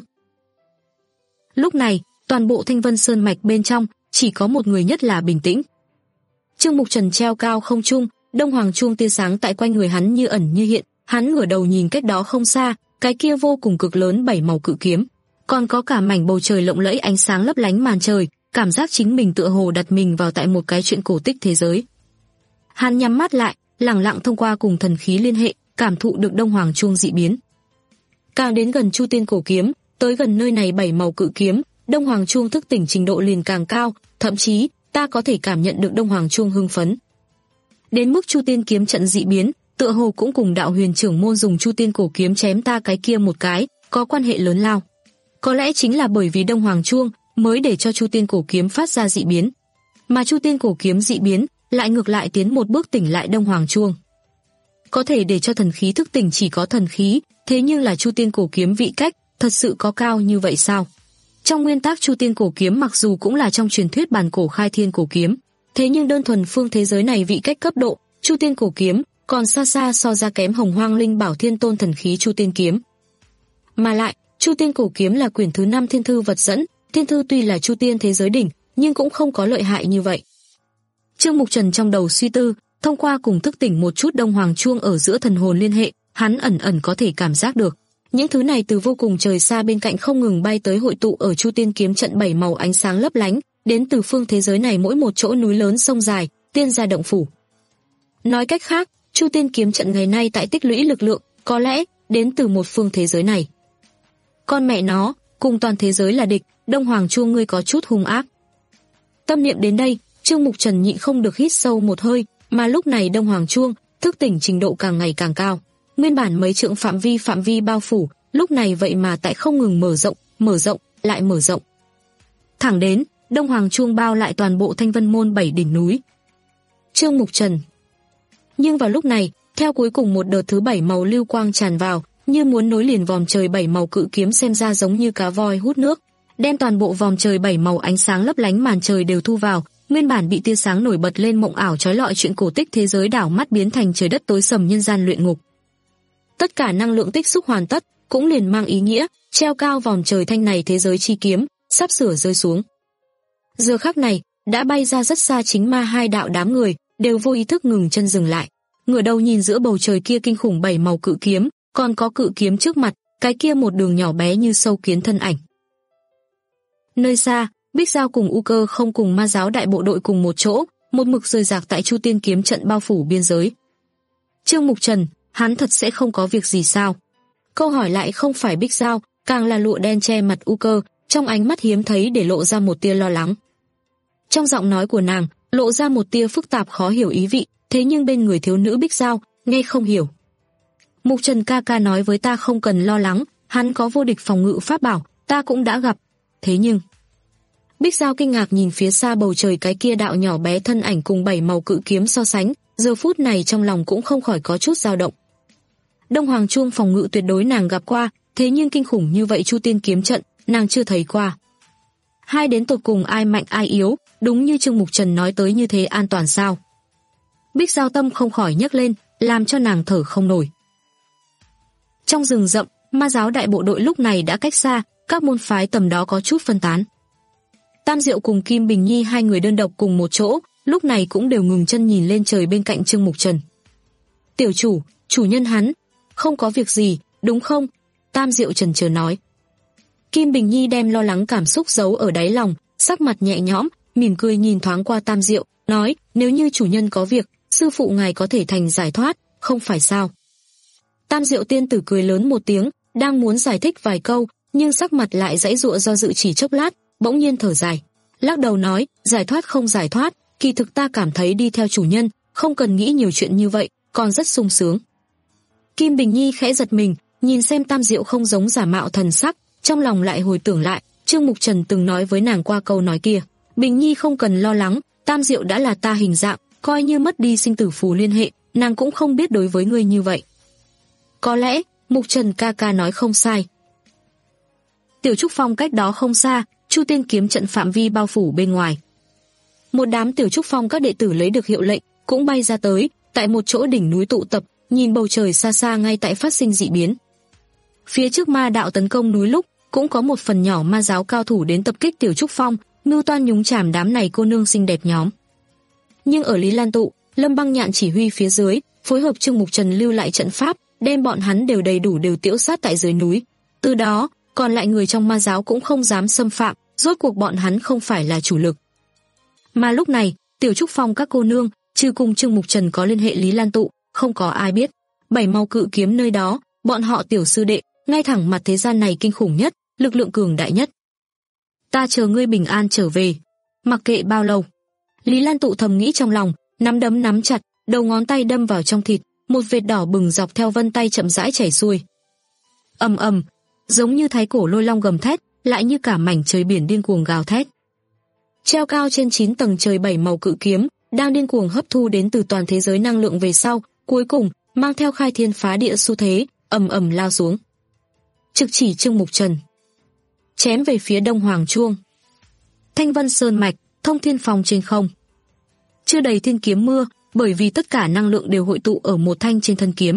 Lúc này, toàn bộ Thanh Vân Sơn mạch bên trong, chỉ có một người nhất là bình tĩnh. Trương Mục Trần treo cao không trung, đông hoàng chuông tia sáng tại quanh người hắn như ẩn như hiện, hắn ngửa đầu nhìn cách đó không xa, cái kia vô cùng cực lớn bảy màu cự kiếm, còn có cả mảnh bầu trời lộng lẫy ánh sáng lấp lánh màn trời, cảm giác chính mình tựa hồ đặt mình vào tại một cái chuyện cổ tích thế giới. Hắn nhắm mắt lại, lặng lặng thông qua cùng thần khí liên hệ, cảm thụ được đông hoàng chuông dị biến. Càng đến gần Chu Tiên Cổ Kiếm, tới gần nơi này bảy màu cự kiếm, đông hoàng chuông thức tỉnh trình độ liền càng cao, thậm chí ta có thể cảm nhận được đông hoàng chuông hưng phấn. Đến mức Chu Tiên kiếm trận dị biến, tựa hồ cũng cùng đạo huyền trưởng môn dùng Chu Tiên Cổ Kiếm chém ta cái kia một cái, có quan hệ lớn lao. Có lẽ chính là bởi vì đông hoàng chuông mới để cho Chu Tiên Cổ Kiếm phát ra dị biến, mà Chu Tiên Cổ Kiếm dị biến lại ngược lại tiến một bước tỉnh lại đông hoàng chuông. Có thể để cho thần khí thức tỉnh chỉ có thần khí, thế nhưng là Chu Tiên Cổ Kiếm vị cách thật sự có cao như vậy sao? Trong nguyên tắc Chu Tiên Cổ Kiếm mặc dù cũng là trong truyền thuyết bản cổ khai thiên cổ kiếm, thế nhưng đơn thuần phương thế giới này vị cách cấp độ, Chu Tiên Cổ Kiếm còn xa xa so ra kém Hồng Hoang Linh Bảo Thiên Tôn thần khí Chu Tiên Kiếm. Mà lại, Chu Tiên Cổ Kiếm là quyển thứ năm thiên thư vật dẫn, thiên thư tuy là Chu Tiên thế giới đỉnh, nhưng cũng không có lợi hại như vậy. Trương Mục Trần trong đầu suy tư, thông qua cùng thức tỉnh một chút đông hoàng chuông ở giữa thần hồn liên hệ, hắn ẩn ẩn có thể cảm giác được những thứ này từ vô cùng trời xa bên cạnh không ngừng bay tới hội tụ ở Chu Tiên kiếm trận bảy màu ánh sáng lấp lánh, đến từ phương thế giới này mỗi một chỗ núi lớn sông dài, tiên gia động phủ. Nói cách khác, Chu Tiên kiếm trận ngày nay tại tích lũy lực lượng, có lẽ đến từ một phương thế giới này. Con mẹ nó, cùng toàn thế giới là địch, đông hoàng chuông ngươi có chút hung ác. Tâm niệm đến đây, Trương Mục Trần nhịn không được hít sâu một hơi, mà lúc này đông hoàng chuông thức tỉnh trình độ càng ngày càng cao. Nguyên bản mấy trượng phạm vi phạm vi bao phủ, lúc này vậy mà tại không ngừng mở rộng, mở rộng, lại mở rộng. Thẳng đến, đông hoàng chuông bao lại toàn bộ Thanh Vân môn bảy đỉnh núi. Trương Mục Trần. Nhưng vào lúc này, theo cuối cùng một đợt thứ bảy màu lưu quang tràn vào, như muốn nối liền vòm trời bảy màu cự kiếm xem ra giống như cá voi hút nước, đem toàn bộ vòm trời bảy màu ánh sáng lấp lánh màn trời đều thu vào. Nguyên bản bị tia sáng nổi bật lên mộng ảo chói lọi chuyện cổ tích thế giới đảo mắt biến thành trời đất tối sầm nhân gian luyện ngục. Tất cả năng lượng tích xúc hoàn tất, cũng liền mang ý nghĩa, treo cao vòm trời thanh này thế giới chi kiếm, sắp sửa rơi xuống. Giờ khắc này, đã bay ra rất xa chính ma hai đạo đám người, đều vô ý thức ngừng chân dừng lại. Ngửa đầu nhìn giữa bầu trời kia kinh khủng bảy màu cự kiếm, còn có cự kiếm trước mặt, cái kia một đường nhỏ bé như sâu kiến thân ảnh. Nơi xa, Bích Giao cùng U Cơ không cùng ma giáo đại bộ đội cùng một chỗ, một mực rời rạc tại Chu Tiên kiếm trận bao phủ biên giới. Trương Mục Trần, hắn thật sẽ không có việc gì sao? Câu hỏi lại không phải Bích Giao, càng là lụa đen che mặt U Cơ, trong ánh mắt hiếm thấy để lộ ra một tia lo lắng. Trong giọng nói của nàng, lộ ra một tia phức tạp khó hiểu ý vị, thế nhưng bên người thiếu nữ Bích Giao, nghe không hiểu. Mục Trần ca ca nói với ta không cần lo lắng, hắn có vô địch phòng ngự pháp bảo, ta cũng đã gặp. Thế nhưng... Bích Giao kinh ngạc nhìn phía xa bầu trời cái kia đạo nhỏ bé thân ảnh cùng bảy màu cự kiếm so sánh, giờ phút này trong lòng cũng không khỏi có chút dao động. Đông Hoàng Chuông phòng ngự tuyệt đối nàng gặp qua, thế nhưng kinh khủng như vậy Chu Tiên kiếm trận, nàng chưa thấy qua. Hai đến tột cùng ai mạnh ai yếu, đúng như Trương Mục Trần nói tới như thế an toàn sao? Bích Giao tâm không khỏi nhấc lên, làm cho nàng thở không nổi. Trong rừng rậm, ma giáo đại bộ đội lúc này đã cách xa, các môn phái tầm đó có chút phân tán. Tam Diệu cùng Kim Bình Nhi hai người đơn độc cùng một chỗ, lúc này cũng đều ngừng chân nhìn lên trời bên cạnh Trương Mục Trần. Tiểu chủ, chủ nhân hắn, không có việc gì, đúng không? Tam Diệu chần chờ nói. Kim Bình Nhi đem lo lắng cảm xúc giấu ở đáy lòng, sắc mặt nhẹ nhõm, mỉm cười nhìn thoáng qua Tam Diệu, nói, nếu như chủ nhân có việc, sư phụ ngài có thể thành giải thoát, không phải sao? Tam Diệu tiên tử cười lớn một tiếng, đang muốn giải thích vài câu, nhưng sắc mặt lại giãy giụa do dự chỉ chốc lát, bỗng nhiên thở dài, lắc đầu nói, giải thoát không giải thoát, kỳ thực ta cảm thấy đi theo chủ nhân, không cần nghĩ nhiều chuyện như vậy, còn rất sung sướng. Kim Bình Nhi khẽ giật mình, nhìn xem Tam Diệu không giống giả mạo thần sắc, trong lòng lại hồi tưởng lại, Trương Mục Trần từng nói với nàng qua câu nói kia, Bình Nhi không cần lo lắng, Tam Diệu đã là ta hình dạng, coi như mất đi sinh tử phù liên hệ, nàng cũng không biết đối với ngươi như vậy. Có lẽ, Mục Trần ca ca nói không sai. Tiểu Trúc Phong cách đó không xa, Chu Tiên kiếm trận phạm vi bao phủ bên ngoài. Một đám Tiểu Trúc Phong các đệ tử lấy được hiệu lệnh, cũng bay ra tới, tại một chỗ đỉnh núi tụ tập, nhìn bầu trời xa xa ngay tại phát sinh dị biến. Phía trước ma đạo tấn công núi lúc, cũng có một phần nhỏ ma giáo cao thủ đến tập kích Tiểu Trúc Phong, mưu toan nhúng chàm đám này cô nương xinh đẹp nhóm. Nhưng ở Lý Lan Tụ, Lâm Băng Nhạn chỉ huy phía dưới, phối hợp Trương Mục Trần lưu lại trận pháp, đem bọn hắn đều đầy đủ đều tiễu sát tại dưới núi. Từ đó, còn lại người trong ma giáo cũng không dám xâm phạm, rốt cuộc bọn hắn không phải là chủ lực. Mà lúc này, Tiểu Trúc Phong các cô nương, trừ cùng Trương Mục Trần có liên hệ Lý Lan Tụ, không có ai biết. Bảy màu cự kiếm nơi đó, bọn họ tiểu sư đệ, ngay thẳng mặt thế gian này kinh khủng nhất, lực lượng cường đại nhất. Ta chờ ngươi bình an trở về, mặc kệ bao lâu. Lý Lan Tụ thầm nghĩ trong lòng, nắm đấm nắm chặt, đầu ngón tay đâm vào trong thịt, một vệt đỏ bừng dọc theo vân tay chậm rãi chảy xuôi. Ầm ầm, giống như thái cổ lôi long gầm thét, lại như cả mảnh trời biển điên cuồng gào thét. Treo cao trên chín tầng trời bảy màu cự kiếm, đang điên cuồng hấp thu đến từ toàn thế giới năng lượng về sau, cuối cùng mang theo khai thiên phá địa xu thế, ầm ầm lao xuống. Trực chỉ Trương Mục Trần, chém về phía Đông Hoàng Chuông. Thanh Vân Sơn mạch, Thông Thiên Phòng trên không. Chưa đầy thiên kiếm mưa, bởi vì tất cả năng lượng đều hội tụ ở một thanh trên thân kiếm.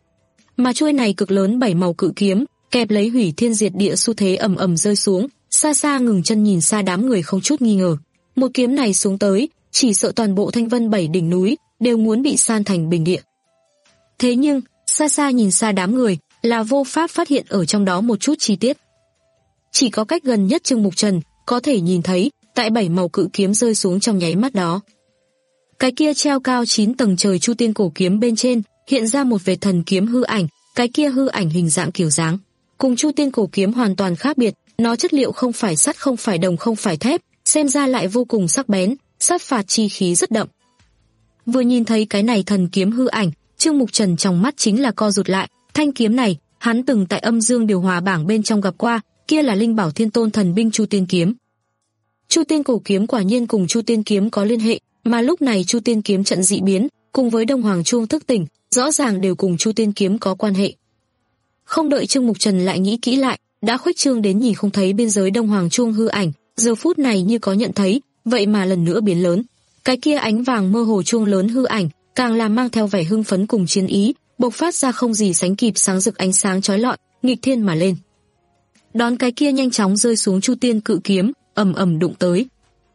Mà chuôi này cực lớn bảy màu cự kiếm, kẹp lấy hủy thiên diệt địa xu thế ầm ầm rơi xuống, xa xa ngừng chân nhìn xa đám người không chút nghi ngờ. Một kiếm này xuống tới, chỉ sợ toàn bộ Thanh Vân bảy đỉnh núi đều muốn bị san thành bình địa. Thế nhưng, xa xa nhìn xa đám người, là vô pháp phát hiện ở trong đó một chút chi tiết. Chỉ có cách gần nhất Trương Mục Trần có thể nhìn thấy, tại bảy màu cự kiếm rơi xuống trong nháy mắt đó. Cái kia treo cao chín tầng trời Chu Tiên cổ kiếm bên trên, hiện ra một vệt thần kiếm hư ảnh, cái kia hư ảnh hình dạng kiểu dáng cùng Chu Tiên cổ kiếm hoàn toàn khác biệt, nó chất liệu không phải sắt, không phải đồng, không phải thép, xem ra lại vô cùng sắc bén, sát phạt chi khí rất đậm. Vừa nhìn thấy cái này thần kiếm hư ảnh, Trương Mục Trần trong mắt chính là co rụt lại, thanh kiếm này, hắn từng tại Âm Dương điều hòa bảng bên trong gặp qua, kia là linh bảo thiên tôn thần binh Chu Tiên kiếm. Chu Tiên cổ kiếm quả nhiên cùng Chu Tiên kiếm có liên hệ, mà lúc này Chu Tiên kiếm trận dị biến, cùng với Đông Hoàng Chuông thức tỉnh, rõ ràng đều cùng Chu Tiên kiếm có quan hệ. Không đợi Trương Mục Trần lại nghĩ kỹ lại, đã khuếch trương đến nhìn không thấy biên giới Đông Hoàng Chuông hư ảnh, giờ phút này như có nhận thấy, vậy mà lần nữa biến lớn. Cái kia ánh vàng mơ hồ chuông lớn hư ảnh, càng làm mang theo vẻ hưng phấn cùng chiến ý, bộc phát ra không gì sánh kịp sáng rực ánh sáng chói lọi, nghịch thiên mà lên. Đón cái kia nhanh chóng rơi xuống Chu Tiên cự kiếm, ầm ầm đụng tới.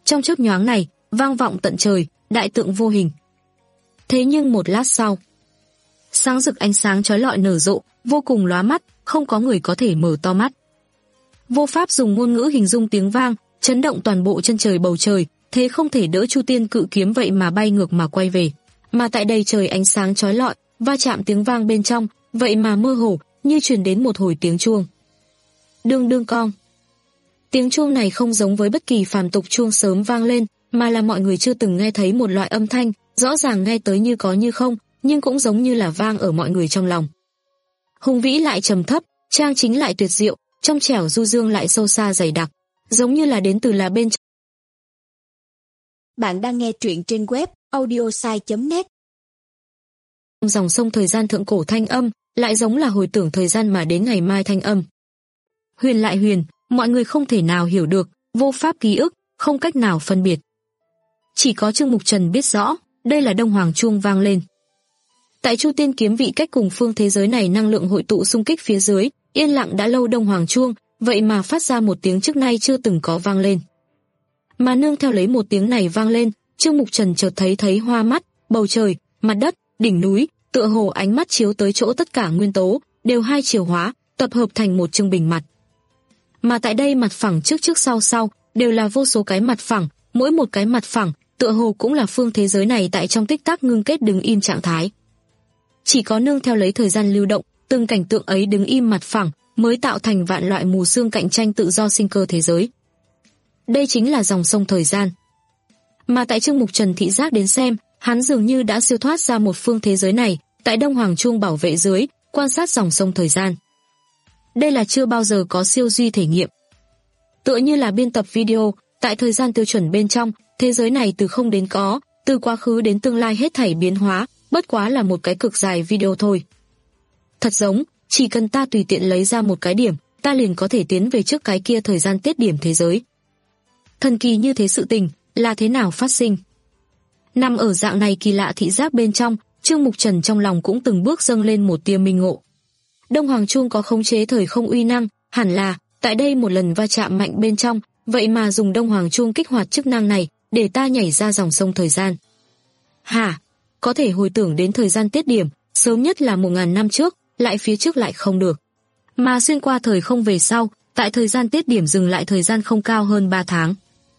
Trong chớp nhoáng này, vang vọng tận trời, đại tượng vô hình. Thế nhưng một lát sau, sáng rực ánh sáng chói lọi nở rộ, vô cùng lóa mắt, không có người có thể mở to mắt. Vô pháp dùng ngôn ngữ hình dung tiếng vang, chấn động toàn bộ chân trời bầu trời, thế không thể đỡ Chu Tiên cự kiếm vậy mà bay ngược mà quay về. Mà tại đầy trời ánh sáng chói lọi, va chạm tiếng vang bên trong, vậy mà mơ hồ, như truyền đến một hồi tiếng chuông. Đương đương cong. Tiếng chuông này không giống với bất kỳ phàm tục chuông sớm vang lên, mà là mọi người chưa từng nghe thấy một loại âm thanh, rõ ràng nghe tới như có như không, nhưng cũng giống như là vang ở mọi người trong lòng. Hùng vĩ lại trầm thấp, trang chính lại tuyệt diệu, trong trẻo du dương lại sâu xa dày đặc, giống như là đến từ là bên. Bạn đang nghe truyện trên web audiosai chấm net. Dòng sông thời gian thượng cổ thanh âm, lại giống là hồi tưởng thời gian mà đến ngày mai thanh âm. Huyền lại huyền, mọi người không thể nào hiểu được, vô pháp ký ức, không cách nào phân biệt. Chỉ có Trương Mục Trần biết rõ, đây là Đông Hoàng chuông vang lên. Tại Chu Tiên kiếm vị cách cùng phương thế giới này năng lượng hội tụ xung kích phía dưới, yên lặng đã lâu Đông Hoàng chuông, vậy mà phát ra một tiếng trước nay chưa từng có vang lên. Mà nương theo lấy một tiếng này vang lên, Trương Mục Trần chợt thấy thấy hoa mắt, bầu trời, mặt đất, đỉnh núi, tựa hồ ánh mắt chiếu tới chỗ tất cả nguyên tố đều hai chiều hóa, tập hợp thành một trương bình mặt. Mà tại đây mặt phẳng trước trước sau sau đều là vô số cái mặt phẳng, mỗi một cái mặt phẳng tựa hồ cũng là phương thế giới này tại trong tích tắc ngưng kết đứng im trạng thái. Chỉ có nương theo lấy thời gian lưu động, từng cảnh tượng ấy đứng im mặt phẳng mới tạo thành vạn loại mù sương cạnh tranh tự do sinh cơ thế giới. Đây chính là dòng sông thời gian. Mà tại Trương Mục Trần thị giác đến xem, hắn dường như đã siêu thoát ra một phương thế giới này, tại Đông Hoàng chuông bảo vệ dưới, quan sát dòng sông thời gian. Đây là chưa bao giờ có siêu duy thể nghiệm. Tựa như là biên tập video, tại thời gian tiêu chuẩn bên trong, thế giới này từ không đến có, từ quá khứ đến tương lai hết thảy biến hóa, bất quá là một cái cực dài video thôi. Thật giống, chỉ cần ta tùy tiện lấy ra một cái điểm, ta liền có thể tiến về trước cái kia thời gian tiết điểm thế giới. Thần kỳ như thế sự tình, là thế nào phát sinh? Nằm ở dạng này kỳ lạ thị giác bên trong, Trương Mục Trần trong lòng cũng từng bước dâng lên một tia minh ngộ. Đông Hoàng chuông có khống chế thời không uy năng, hẳn là, tại đây một lần va chạm mạnh bên trong, vậy mà dùng Đông Hoàng chuông kích hoạt chức năng này, để ta nhảy ra dòng sông thời gian. Hả? Có thể hồi tưởng đến thời gian tiết điểm, sớm nhất là một ngàn năm trước, lại phía trước lại không được. Mà xuyên qua thời không về sau, tại thời gian tiết điểm dừng lại thời gian không cao hơn ba tháng.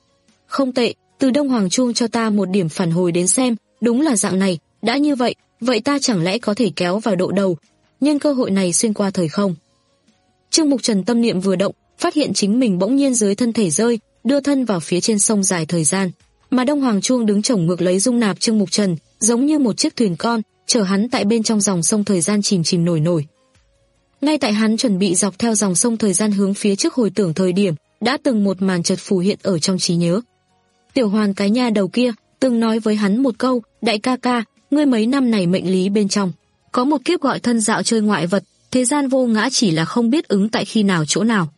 Không tệ, từ Đông Hoàng chuông cho ta một điểm phản hồi đến xem, đúng là dạng này, đã như vậy, vậy ta chẳng lẽ có thể kéo vào độ đầu, nhân cơ hội này xuyên qua thời không. Trương Mục Trần tâm niệm vừa động, phát hiện chính mình bỗng nhiên dưới thân thể rơi, đưa thân vào phía trên sông dài thời gian, mà Đông Hoàng chuông đứng chổng ngược lấy dung nạp Trương Mục Trần, giống như một chiếc thuyền con, chở hắn tại bên trong dòng sông thời gian chìm chìm nổi nổi. Ngay tại hắn chuẩn bị dọc theo dòng sông thời gian hướng phía trước hồi tưởng thời điểm, đã từng một màn chợt phù hiện ở trong trí nhớ. Tiểu Hoàn cái nha đầu kia từng nói với hắn một câu, đại ca ca, ngươi mấy năm này mệnh lý bên trong có một kiếp gọi thân dạo chơi ngoại vật, thế gian vô ngã chỉ là không biết ứng tại khi nào chỗ nào.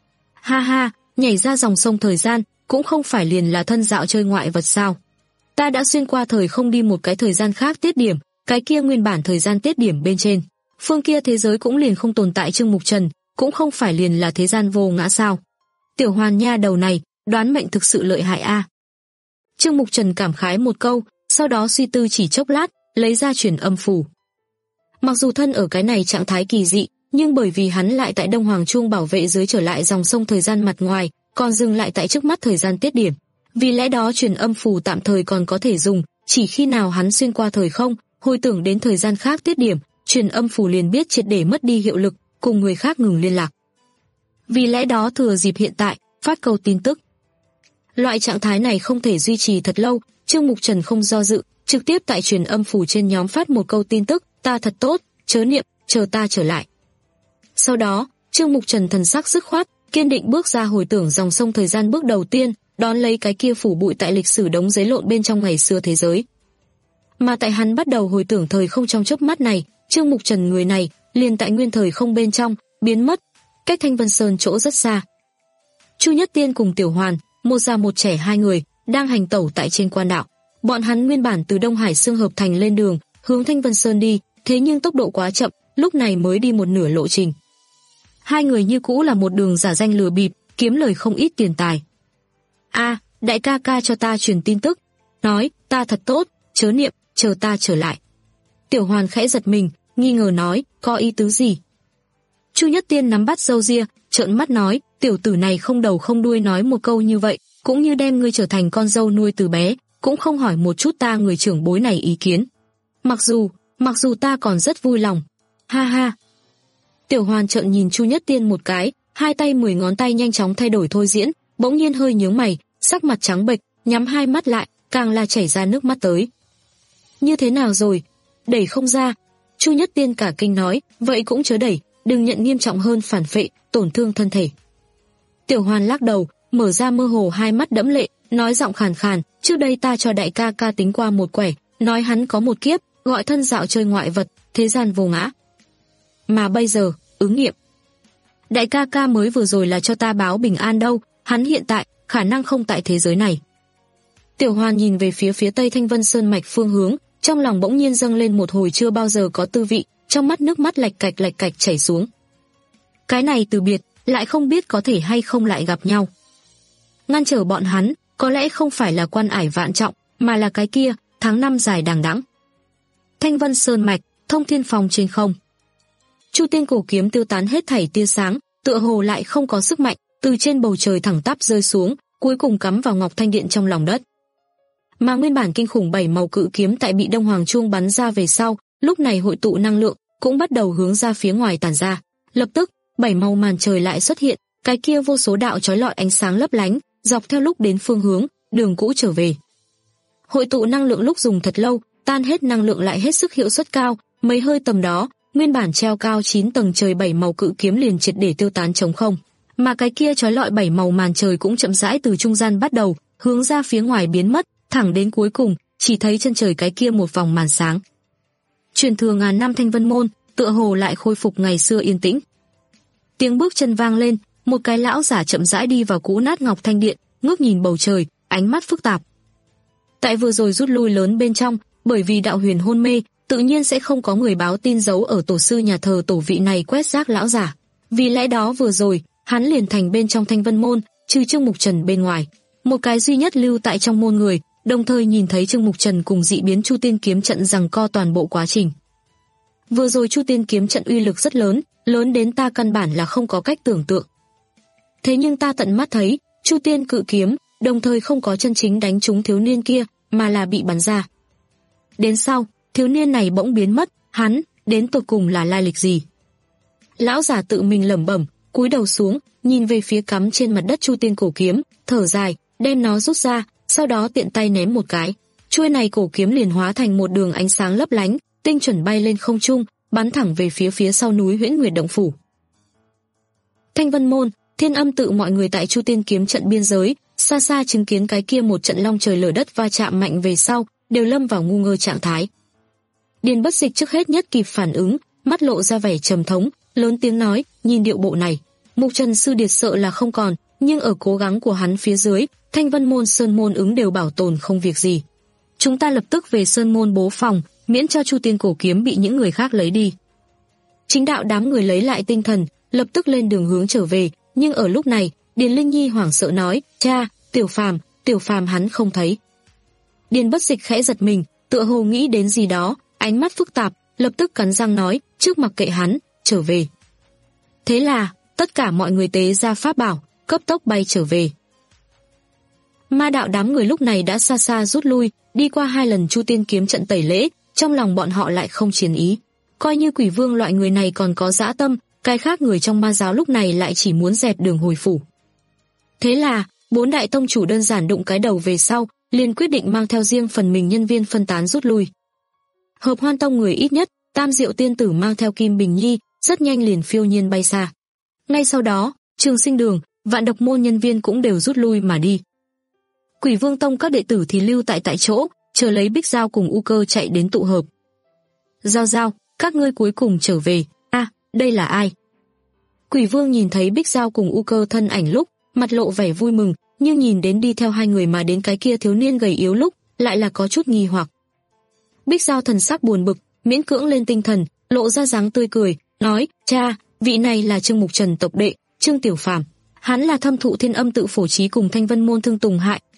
Ha ha, nhảy ra dòng sông thời gian cũng không phải liền là thân dạo chơi ngoại vật sao? Ta đã xuyên qua thời không đi một cái thời gian khác tiết điểm, cái kia nguyên bản thời gian tiết điểm bên trên, phương kia thế giới cũng liền không tồn tại. Trương Mục Trần cũng không phải liền là thế gian vô ngã sao? Tiểu Hoàn nha đầu này, đoán mệnh thực sự lợi hại a. Trương Mục Trần cảm khái một câu, sau đó suy tư chỉ chốc lát, lấy ra truyền âm phù. Mặc dù thân ở cái này trạng thái kỳ dị, nhưng bởi vì hắn lại tại Đông Hoàng chuông bảo vệ dưới trở lại dòng sông thời gian mặt ngoài, còn dừng lại tại trước mắt thời gian tiết điểm. Vì lẽ đó truyền âm phù tạm thời còn có thể dùng, chỉ khi nào hắn xuyên qua thời không, hồi tưởng đến thời gian khác tiết điểm, truyền âm phù liền biết triệt để mất đi hiệu lực, cùng người khác ngừng liên lạc. Vì lẽ đó thừa dịp hiện tại, phát câu tin tức. Loại trạng thái này không thể duy trì thật lâu, Trương Mục Trần không do dự, trực tiếp tại truyền âm phù trên nhóm phát một câu tin tức, ta thật tốt, chớ niệm, chờ ta trở lại. Sau đó, Trương Mục Trần thần sắc dứt khoát, kiên định bước ra hồi tưởng dòng sông thời gian bước đầu tiên, đón lấy cái kia phủ bụi tại lịch sử đống giấy lộn bên trong ngày xưa thế giới. Mà tại hắn bắt đầu hồi tưởng thời không trong chớp mắt này, Trương Mục Trần người này liền tại nguyên thời không bên trong biến mất, cách Thanh Vân Sơn chỗ rất xa. Chu Nhất Tiên cùng Tiểu Hoàn, một già một trẻ hai người đang hành tẩu tại trên quan đạo. Bọn hắn nguyên bản từ Đông Hải Xương Hợp Thành lên đường, hướng Thanh Vân Sơn đi, thế nhưng tốc độ quá chậm, lúc này mới đi một nửa lộ trình. Hai người như cũ là một đường giả danh lừa bịp, kiếm lời không ít tiền tài. A, đại ca ca cho ta truyền tin tức, nói ta thật tốt, chớ niệm, chờ ta trở lại. Tiểu Hoàn khẽ giật mình, nghi ngờ nói, có ý tứ gì? Chu Nhất Tiên nắm bắt râu ria, trợn mắt nói, tiểu tử này không đầu không đuôi nói một câu như vậy, cũng như đem ngươi trở thành con dâu nuôi từ bé, cũng không hỏi một chút ta người trưởng bối này ý kiến. Mặc dù, mặc dù ta còn rất vui lòng. Ha ha. Tiểu Hoàn trợn nhìn Chu Nhất Tiên một cái, hai tay mười ngón tay nhanh chóng thay đổi thôi diễn, bỗng nhiên hơi nhướng mày, sắc mặt trắng bệch, nhắm hai mắt lại, càng là chảy ra nước mắt tới. Như thế nào rồi? Đẩy không ra. Chu Nhất Tiên cả kinh nói, vậy cũng chớ đẩy, đừng nhận nghiêm trọng hơn phản phệ, tổn thương thân thể. Tiểu Hoàn lắc đầu, mở ra mơ hồ hai mắt đẫm lệ, nói giọng khàn khàn, trước đây ta cho đại ca ca tính qua một quẻ, nói hắn có một kiếp, gọi thân dạo chơi ngoại vật, thế gian vô ngã. Mà bây giờ, ứng nghiệm. Đại ca ca mới vừa rồi là cho ta báo bình an đâu, hắn hiện tại, khả năng không tại thế giới này. Tiểu Hoàn nhìn về phía phía tây Thanh Vân Sơn mạch phương hướng, trong lòng bỗng nhiên dâng lên một hồi chưa bao giờ có tư vị, trong mắt nước mắt lạch cạch lạch cạch chảy xuống. Cái này từ biệt, lại không biết có thể hay không lại gặp nhau. Ngăn trở bọn hắn, có lẽ không phải là quan ải vạn trọng, mà là cái kia, tháng năm dài đằng đẵng. Thanh Vân Sơn mạch, Thông Thiên Phong trên không. Chu Tiên cổ kiếm tiêu tán hết thảy tia sáng, tựa hồ lại không có sức mạnh, từ trên bầu trời thẳng tắp rơi xuống, cuối cùng cắm vào Ngọc Thanh Điện trong lòng đất. Mà nguyên bản kinh khủng bảy màu cự kiếm tại bị Đông Hoàng chuông bắn ra về sau, lúc này hội tụ năng lượng, cũng bắt đầu hướng ra phía ngoài tản ra. Lập tức, bảy màu màn trời lại xuất hiện, cái kia vô số đạo chói lọi ánh sáng lấp lánh, dọc theo lúc đến phương hướng, đường cũ trở về. Hội tụ năng lượng lúc dùng thật lâu, tan hết năng lượng lại hết sức hiệu suất cao, mấy hơi tầm đó, nguyên bản treo cao chín tầng trời bảy màu cự kiếm liền triệt để tiêu tán trống không. Mà cái kia chói lọi bảy màu màn trời cũng chậm rãi từ trung gian bắt đầu, hướng ra phía ngoài biến mất, thẳng đến cuối cùng, chỉ thấy chân trời cái kia một vòng màn sáng. Truyền thừa ngàn năm Thanh Vân môn, tựa hồ lại khôi phục ngày xưa yên tĩnh. Tiếng bước chân vang lên, một cái lão giả chậm rãi đi vào cũ nát Ngọc Thanh Điện, ngước nhìn bầu trời, ánh mắt phức tạp. Tại vừa rồi rút lui lớn bên trong, bởi vì đạo huyền hôn mê, tự nhiên sẽ không có người báo tin giấu ở tổ sư nhà thờ tổ vị này quét rác lão giả. Vì lẽ đó vừa rồi, hắn liền thành bên trong Thanh Vân môn, trừ Trương Mục Trần bên ngoài, một cái duy nhất lưu tại trong môn người, đồng thời nhìn thấy Trương Mục Trần cùng dị biến Chu Tiên kiếm trận giằng co toàn bộ quá trình. Vừa rồi Chu Tiên kiếm trận uy lực rất lớn, lớn đến ta căn bản là không có cách tưởng tượng. Thế nhưng ta tận mắt thấy, Chu Tiên cự kiếm, đồng thời không có chân chính đánh trúng thiếu niên kia, mà là bị bắn ra. Đến sau, thiếu niên này bỗng biến mất, hắn, đến tột cùng là lai lịch gì? Lão giả tự mình lẩm bẩm, cúi đầu xuống, nhìn về phía cắm trên mặt đất Chu Tiên cổ kiếm, thở dài, đem nó rút ra, sau đó tiện tay ném một cái. Chuôi này cổ kiếm liền hóa thành một đường ánh sáng lấp lánh, tinh chuẩn bay lên không trung, bắn thẳng về phía phía sau núi Huyễn Nguyệt Động phủ. Thanh Vân môn, Thiên Âm tự mọi người tại Chu Tiên kiếm trận biên giới, xa xa chứng kiến cái kia một trận long trời lở đất va chạm mạnh về sau, đều lâm vào ngu ngơ trạng thái. Điền Bất Dịch trước hết nhất kịp phản ứng, mắt lộ ra vẻ trầm thống, lớn tiếng nói, nhìn điệu bộ này, Mục Trần sư điệt sợ là không còn, nhưng ở cố gắng của hắn phía dưới, Thanh Vân môn Sơn môn ứng đều bảo tồn không việc gì. Chúng ta lập tức về Sơn môn bố phòng, miễn cho Chu Tiên cổ kiếm bị những người khác lấy đi. Chính đạo đám người lấy lại tinh thần, lập tức lên đường hướng trở về, nhưng ở lúc này, Điền Linh Nhi hoảng sợ nói, cha, Tiểu Phàm, Tiểu Phàm hắn không thấy. Điền Bất Dịch khẽ giật mình, tựa hồ nghĩ đến gì đó, ánh mắt phức tạp, lập tức cắn răng nói, trước mặc kệ hắn, trở về. Thế là, tất cả mọi người tế ra pháp bảo, cấp tốc bay trở về. Ma đạo đám người lúc này đã xa xa rút lui, đi qua hai lần Chu Tiên kiếm trận tẩy lễ, trong lòng bọn họ lại không chiến ý. Coi như Quỷ Vương loại người này còn có dã tâm, cái khác người trong ma giáo lúc này lại chỉ muốn dẹp đường hồi phủ. Thế là, bốn đại tông chủ đơn giản đụng cái đầu về sau, liền quyết định mang theo riêng phần mình nhân viên phân tán rút lui. Hợp Hoan tông người ít nhất, Tam Diệu tiên tử mang theo Kim Bình Nhi, rất nhanh liền phiêu nhiên bay xa. Ngay sau đó, Trường Sinh đường, Vạn Độc môn nhân viên cũng đều rút lui mà đi. Quỷ Vương tông các đệ tử thì lưu tại tại chỗ, chờ lấy Bích Giao cùng U Cơ chạy đến tụ hợp. Giao Giao, các ngươi cuối cùng trở về, a, à, đây là ai? Quỷ Vương nhìn thấy Bích Giao cùng U Cơ thân ảnh lúc, mặt lộ vẻ vui mừng, nhưng nhìn đến đi theo hai người mà đến cái kia thiếu niên gầy yếu lúc, lại là có chút nghi hoặc. Bích Giao thần sắc buồn bực, miễn cưỡng lên tinh thần, lộ ra dáng tươi cười, nói, cha, vị này là Trương Mục Trần tộc đệ, Trương Tiểu Phàm. Hắn là thâm thụ Thiên Âm tự phổ trí cùng Thanh Vân môn Thương Tùng hại,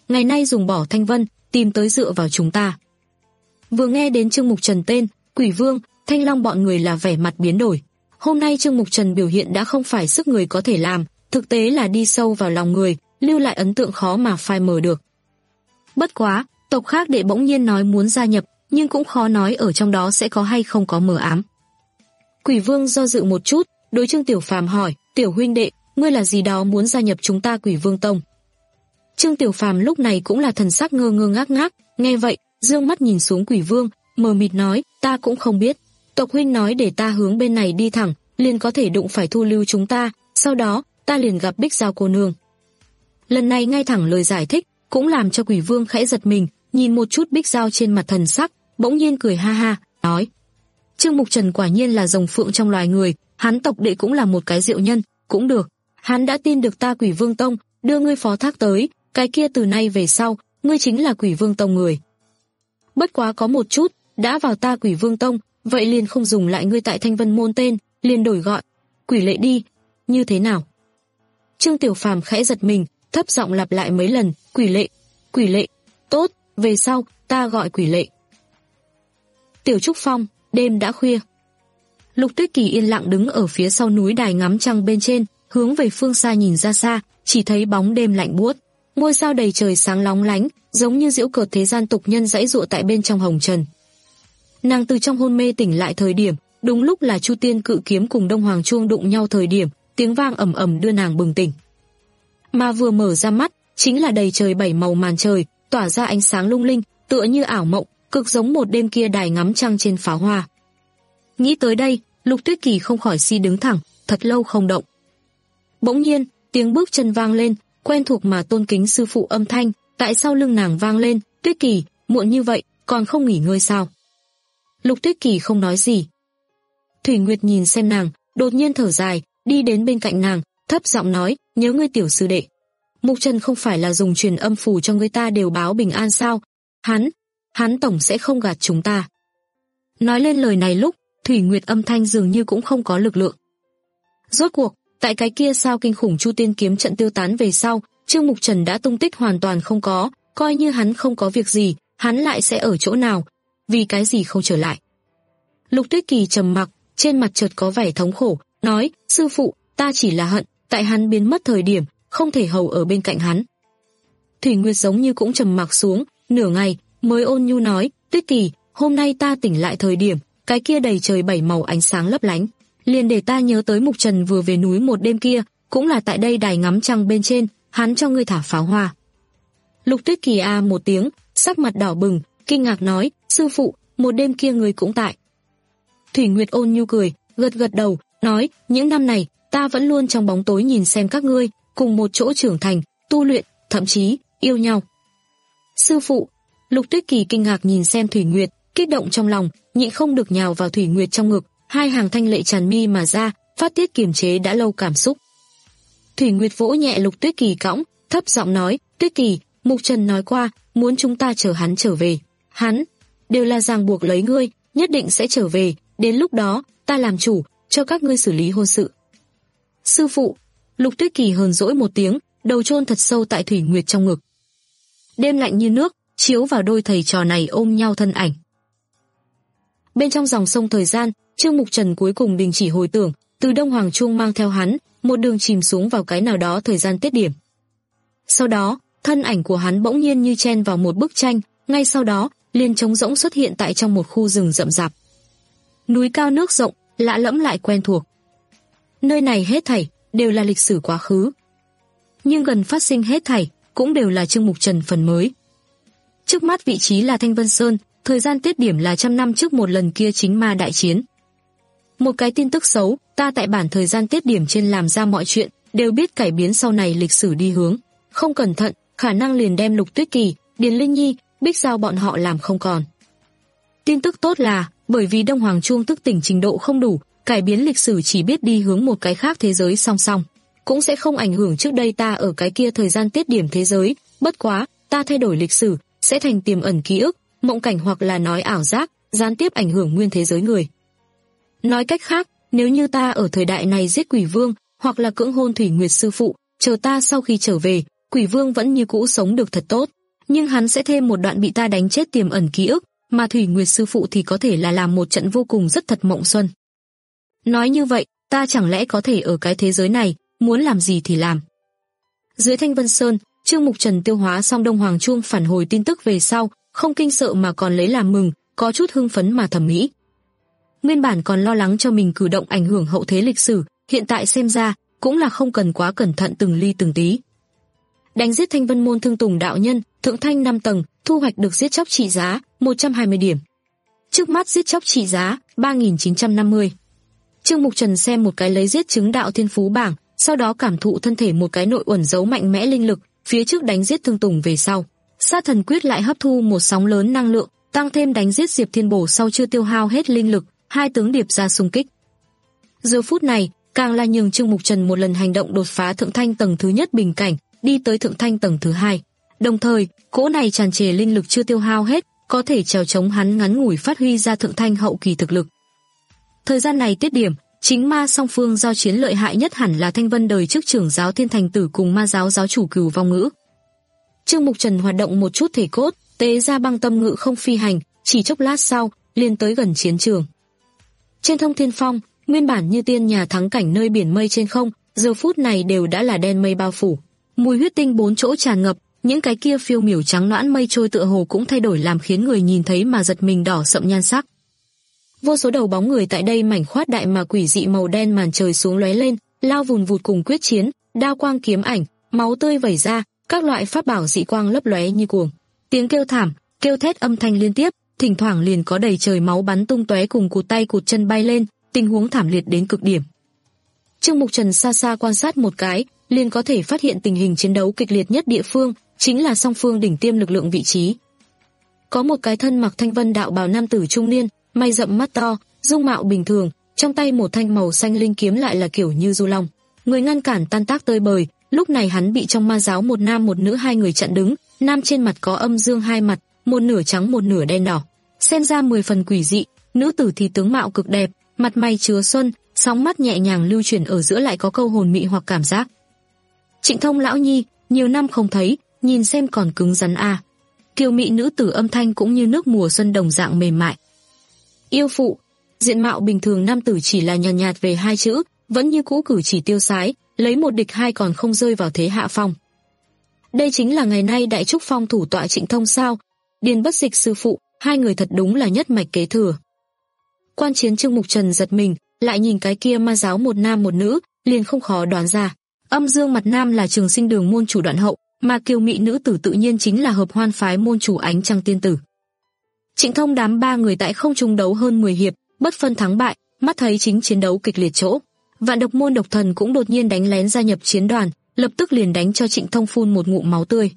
ngày nay dùng bỏ Thanh Vân, tìm tới dựa vào chúng ta. Vừa nghe đến Trương Mục Trần tên, Quỷ Vương, Thanh Long bọn người là vẻ mặt biến đổi. Hôm nay Trương Mục Trần biểu hiện đã không phải sức người có thể làm, thực tế là đi sâu vào lòng người, lưu lại ấn tượng khó mà phai mờ được. Bất quá, tộc khác đệ bỗng nhiên nói muốn gia nhập, nhưng cũng khó nói ở trong đó sẽ có hay không có mờ ám. Quỷ Vương do dự một chút, đối Trương Tiểu Phàm hỏi, tiểu huynh đệ, ngươi là gì đó muốn gia nhập chúng ta Quỷ Vương Tông? Trương Tiểu Phàm lúc này cũng là thần sắc ngơ ngơ ngác ngác, nghe vậy, dương mắt nhìn xuống Quỷ Vương, mờ mịt nói, ta cũng không biết. Tộc huynh nói để ta hướng bên này đi thẳng, liền có thể đụng phải thu lưu chúng ta, sau đó, ta liền gặp Bích Giao cô nương. Lần này ngay thẳng lời giải thích, cũng làm cho Quỷ Vương khẽ giật mình, nhìn một chút Bích Giao trên mặt thần sắc, bỗng nhiên cười ha ha, nói. Trương Mục Trần quả nhiên là rồng phượng trong loài người, hắn tộc đệ cũng là một cái diệu nhân, cũng được. Hắn đã tin được ta Quỷ Vương Tông, đưa ngươi phó thác tới, cái kia từ nay về sau, ngươi chính là Quỷ Vương Tông người. Bất quá có một chút, đã vào ta Quỷ Vương Tông, vậy liền không dùng lại ngươi tại Thanh Vân Môn tên, liền đổi gọi Quỷ Lệ đi, như thế nào? Trương Tiểu Phàm khẽ giật mình, thấp giọng lặp lại mấy lần, Quỷ Lệ, Quỷ Lệ, tốt, về sau, ta gọi Quỷ Lệ. Tiểu Trúc Phong, đêm đã khuya. Lục Tuyết Kỳ yên lặng đứng ở phía sau núi đài ngắm trăng bên trên, hướng về phương xa nhìn ra xa, chỉ thấy bóng đêm lạnh buốt, ngôi sao đầy trời sáng lóng lánh, giống như giễu cợt thế gian tục nhân dãy dụa tại bên trong hồng trần. Nàng từ trong hôn mê tỉnh lại thời điểm, đúng lúc là Chu Tiên cự kiếm cùng Đông Hoàng chuông đụng nhau thời điểm, tiếng vang ầm ầm đưa nàng bừng tỉnh. Mà vừa mở ra mắt, chính là đầy trời bảy màu màn trời, tỏa ra ánh sáng lung linh, tựa như ảo mộng, cực giống một đêm kia đài ngắm trăng trên pháo hoa. Nghĩ tới đây, Lục Tuyết Kỳ không khỏi si đứng thẳng, thật lâu không động. Bỗng nhiên, tiếng bước chân vang lên, quen thuộc mà tôn kính sư phụ âm thanh, tại sau lưng nàng vang lên, Tuyết Kỳ, muộn như vậy, còn không nghỉ ngơi sao? Lục Tuyết Kỳ không nói gì. Thủy Nguyệt nhìn xem nàng, đột nhiên thở dài, đi đến bên cạnh nàng, thấp giọng nói, nhớ ngươi tiểu sư đệ. Mục Trần không phải là dùng truyền âm phù cho người ta đều báo bình an sao? Hắn, hắn tổng sẽ không gạt chúng ta. Nói lên lời này lúc, Thủy Nguyệt âm thanh dường như cũng không có lực lượng. Rốt cuộc, tại cái kia sao kinh khủng Chu Tiên kiếm trận tiêu tán về sau, Trương Mục Trần đã tung tích hoàn toàn không có, coi như hắn không có việc gì, hắn lại sẽ ở chỗ nào, vì cái gì không trở lại. Lục Tuyết Kỳ trầm mặc, trên mặt chợt có vẻ thống khổ, nói, sư phụ, ta chỉ là hận, tại hắn biến mất thời điểm, không thể hầu ở bên cạnh hắn. Thủy Nguyệt giống như cũng trầm mặc xuống, nửa ngày, mới ôn nhu nói, Tuyết Kỳ, hôm nay ta tỉnh lại thời điểm, cái kia đầy trời bảy màu ánh sáng lấp lánh, liền để ta nhớ tới Mục Trần vừa về núi một đêm kia, cũng là tại đây đài ngắm trăng bên trên, hắn cho ngươi thả pháo hoa. Lục Tuyết Kỳ a một tiếng, sắc mặt đỏ bừng, kinh ngạc nói, sư phụ, một đêm kia ngươi cũng tại. Thủy Nguyệt ôn nhu cười, gật gật đầu, nói, những năm này, ta vẫn luôn trong bóng tối nhìn xem các ngươi, cùng một chỗ trưởng thành, tu luyện, thậm chí, yêu nhau. Sư phụ, Lục Tuyết Kỳ kinh ngạc nhìn xem Thủy Nguyệt, kích động trong lòng, nhịn không được nhào vào Thủy Nguyệt trong ngực, hai hàng thanh lệ tràn mi mà ra, phát tiết kiềm chế đã lâu cảm xúc. Thủy Nguyệt vỗ nhẹ Lục Tuyết Kỳ cõng, thấp giọng nói, Tuyết Kỳ, Mục Trần nói qua, muốn chúng ta chờ hắn trở về. Hắn, đều là ràng buộc lấy ngươi, nhất định sẽ trở về, đến lúc đó, ta làm chủ, cho các ngươi xử lý hôn sự. Sư phụ, Lục Tuyết Kỳ hờn dỗi một tiếng, đầu chôn thật sâu tại Thủy Nguyệt trong ngực. Đêm lạnh như nước, chiếu vào đôi thầy trò này ôm nhau thân ảnh. Bên trong dòng sông thời gian, Trương Mục Trần cuối cùng đình chỉ hồi tưởng, từ Đông Hoàng Chuông mang theo hắn, một đường chìm xuống vào cái nào đó thời gian tiết điểm. Sau đó, thân ảnh của hắn bỗng nhiên như chen vào một bức tranh, ngay sau đó, liền trống rỗng xuất hiện tại trong một khu rừng rậm rạp. Núi cao nước rộng, lạ lẫm lại quen thuộc. Nơi này hết thảy đều là lịch sử quá khứ, nhưng gần phát sinh hết thảy cũng đều là Trương Mục Trần phần mới. Trước mắt vị trí là Thanh Vân Sơn, thời gian tiết điểm là trăm năm trước một lần kia chính ma đại chiến. Một cái tin tức xấu, ta tại bản thời gian tiết điểm trên làm ra mọi chuyện, đều biết cải biến sau này lịch sử đi hướng. Không cẩn thận, khả năng liền đem Lục Tuyết Kỳ, Điền Linh Nhi, Bích Giao bọn họ làm không còn. Tin tức tốt là, bởi vì Đông Hoàng Chuông thức tỉnh trình độ không đủ, cải biến lịch sử chỉ biết đi hướng một cái khác thế giới song song. Cũng sẽ không ảnh hưởng trước đây ta ở cái kia thời gian tiết điểm thế giới, bất quá, ta thay đổi lịch sử, sẽ thành tiềm ẩn ký ức, mộng cảnh hoặc là nói ảo giác, gián tiếp ảnh hưởng nguyên thế giới người. Nói cách khác, nếu như ta ở thời đại này giết Quỷ Vương, hoặc là cưỡng hôn Thủy Nguyệt sư phụ, chờ ta sau khi trở về, Quỷ Vương vẫn như cũ sống được thật tốt, nhưng hắn sẽ thêm một đoạn bị ta đánh chết tiềm ẩn ký ức, mà Thủy Nguyệt sư phụ thì có thể là làm một trận vô cùng rất thật mộng xuân. Nói như vậy, ta chẳng lẽ có thể ở cái thế giới này, muốn làm gì thì làm. Dưới Thanh Vân Sơn, Trương Mục Trần tiêu hóa xong Đông Hoàng Chuông phản hồi tin tức về sau, không kinh sợ mà còn lấy làm mừng, có chút hưng phấn mà thầm nghĩ. Nguyên bản còn lo lắng cho mình cử động ảnh hưởng hậu thế lịch sử, hiện tại xem ra, cũng là không cần quá cẩn thận từng ly từng tí. Đánh giết Thanh Vân Môn Thương Tùng đạo nhân, thượng thanh năm tầng, thu hoạch được giết chóc trị giá một trăm hai mươi điểm. Trước mắt giết chóc trị giá ba nghìn chín trăm năm mươi. Trương Mục Trần xem một cái lấy giết chứng đạo thiên phú bảng, sau đó cảm thụ thân thể một cái nội uẩn giấu mạnh mẽ linh lực, phía trước đánh giết Thương Tùng về sau, Sát Thần Quyết lại hấp thu một sóng lớn năng lượng, tăng thêm đánh giết Diệp Thiên Bổ sau chưa tiêu hao hết linh lực, hai tướng điệp ra xung kích. Giờ phút này, càng là nhường Trương Mục Trần một lần hành động đột phá thượng thanh tầng thứ nhất bình cảnh, đi tới thượng thanh tầng thứ hai. Đồng thời, cỗ này tràn trề linh lực chưa tiêu hao hết, có thể trèo chống hắn ngắn ngủi phát huy ra thượng thanh hậu kỳ thực lực. Thời gian này tiết điểm, chính ma song phương giao chiến lợi hại nhất hẳn là Thanh Vân đời trước trưởng giáo Thiên Thành Tử cùng ma giáo giáo chủ Cửu Vong Ngữ. Trương Mục Trần hoạt động một chút thể cốt, tế ra băng tâm ngự không phi hành, chỉ chốc lát sau, liền tới gần chiến trường. Trên Thông Thiên Phong, nguyên bản như tiên nhà thắng cảnh nơi biển mây trên không, giờ phút này đều đã là đen mây bao phủ. Mùi huyết tinh bốn chỗ tràn ngập, những cái kia phiêu miểu trắng nõn mây trôi tựa hồ cũng thay đổi làm khiến người nhìn thấy mà giật mình đỏ sậm nhan sắc. Vô số đầu bóng người tại đây mảnh khoát đại mà quỷ dị màu đen màn trời xuống lóe lên, lao vùn vụt cùng quyết chiến, đao quang kiếm ảnh, máu tươi vẩy ra, các loại pháp bảo dị quang lấp lóe như cuồng. Tiếng kêu thảm, kêu thét âm thanh liên tiếp, thỉnh thoảng liền có đầy trời máu bắn tung tóe cùng cụt tay cụt chân bay lên, tình huống thảm liệt đến cực điểm. Trương Mục Trần xa xa quan sát một cái, liền có thể phát hiện tình hình chiến đấu kịch liệt nhất địa phương chính là song phương đỉnh tiêm lực lượng vị trí. Có một cái thân mặc thanh vân đạo bào nam tử trung niên, mày rậm mắt to, dung mạo bình thường, trong tay một thanh màu xanh linh kiếm lại là kiểu như du long. Người ngăn cản tan tác tơi bời, lúc này hắn bị trong ma giáo một nam một nữ hai người chặn đứng, nam trên mặt có âm dương hai mặt, một nửa trắng một nửa đen đỏ, xem ra mười phần quỷ dị, nữ tử thì tướng mạo cực đẹp, mặt mày chứa xuân, sóng mắt nhẹ nhàng lưu chuyển ở giữa lại có câu hồn mị hoặc cảm giác. Trịnh Thông lão nhi, nhiều năm không thấy, nhìn xem còn cứng rắn à. Kiều mị nữ tử âm thanh cũng như nước mùa xuân đồng dạng mềm mại. Yêu phụ, diện mạo bình thường nam tử chỉ là nhàn nhạt, nhạt về hai chữ, vẫn như cũ cử chỉ tiêu sái, lấy một địch hai còn không rơi vào thế hạ phong. Đây chính là ngày nay Đại Trúc Phong thủ tọa Trịnh Thông sao? Điền Bất Dịch sư phụ, hai người thật đúng là nhất mạch kế thừa. Quan chiến Trương Mục Trần giật mình, lại nhìn cái kia ma giáo một nam một nữ, liền không khó đoán ra. Âm dương mặt nam là Trường Sinh Đường môn chủ Đoạn Hậu, mà kiều mị nữ tử tự nhiên chính là Hợp Hoan phái môn chủ Ánh Trăng tiên tử. Trịnh Thông đám ba người tại không trung đấu hơn mười hiệp, bất phân thắng bại, mắt thấy chính chiến đấu kịch liệt chỗ. Vạn Độc môn Độc Thần cũng đột nhiên đánh lén gia nhập chiến đoàn, lập tức liền đánh cho Trịnh Thông phun một ngụm máu tươi.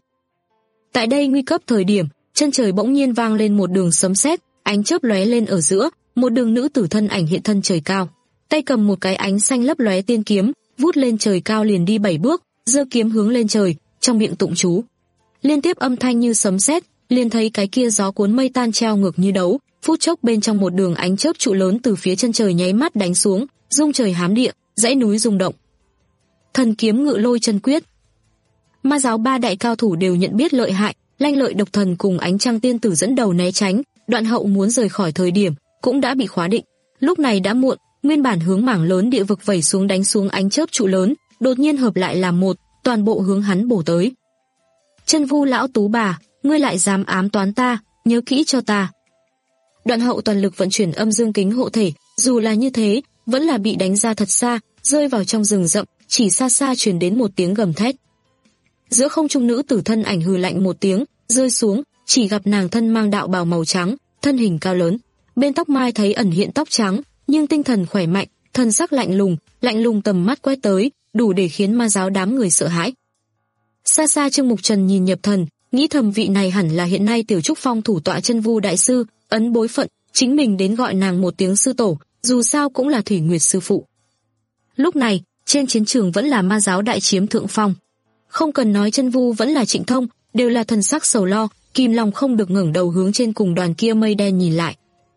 Tại đây nguy cấp thời điểm, chân trời bỗng nhiên vang lên một đường sấm sét, ánh chớp lóe lên ở giữa, một đường nữ tử thân ảnh hiện thân trời cao, tay cầm một cái ánh xanh lấp lóe tiên kiếm, vút lên trời cao liền đi bảy bước, giơ kiếm hướng lên trời, trong miệng tụng chú. Liên tiếp âm thanh như sấm sét, liền thấy cái kia gió cuốn mây tan treo ngược như đấu, phút chốc bên trong một đường ánh chớp trụ lớn từ phía chân trời nháy mắt đánh xuống, rung trời hám địa, dãy núi rung động. Thần kiếm ngự lôi chân quyết. Ma giáo ba đại cao thủ đều nhận biết lợi hại, Lanh Lợi Độc Thần cùng Ánh Trăng tiên tử dẫn đầu né tránh, Đoạn Hậu muốn rời khỏi thời điểm cũng đã bị khóa định. Lúc này đã muộn, nguyên bản hướng mảng lớn địa vực vẩy xuống đánh xuống ánh chớp trụ lớn, đột nhiên hợp lại làm một, toàn bộ hướng hắn bổ tới. Chân Vu lão tú bà, ngươi lại dám ám toán ta, nhớ kỹ cho ta. Đoạn Hậu toàn lực vận chuyển âm dương kính hộ thể, dù là như thế, vẫn là bị đánh ra thật xa, rơi vào trong rừng rậm, chỉ xa xa truyền đến một tiếng gầm thét. Giữa không trung nữ tử thân ảnh hừ lạnh một tiếng, rơi xuống, chỉ gặp nàng thân mang đạo bào màu trắng, thân hình cao lớn, bên tóc mai thấy ẩn hiện tóc trắng, nhưng tinh thần khỏe mạnh, thân sắc lạnh lùng, lạnh lùng tầm mắt quét tới, đủ để khiến ma giáo đám người sợ hãi. Xa xa Trương Mục Trần nhìn nhập thần, nghĩ thầm vị này hẳn là hiện nay Tiểu Trúc Phong thủ tọa Chân Vu đại sư, ấn bối phận, chính mình đến gọi nàng một tiếng sư tổ, dù sao cũng là Thủy Nguyệt sư phụ. Lúc này, trên chiến trường vẫn là ma giáo đại chiếm thượng phong. Không cần nói Chân Vu vẫn là Trịnh Thông, đều là thần sắc sầu lo, kìm lòng không được ngẩng đầu hướng trên cùng đoàn kia mây đen nhìn lại.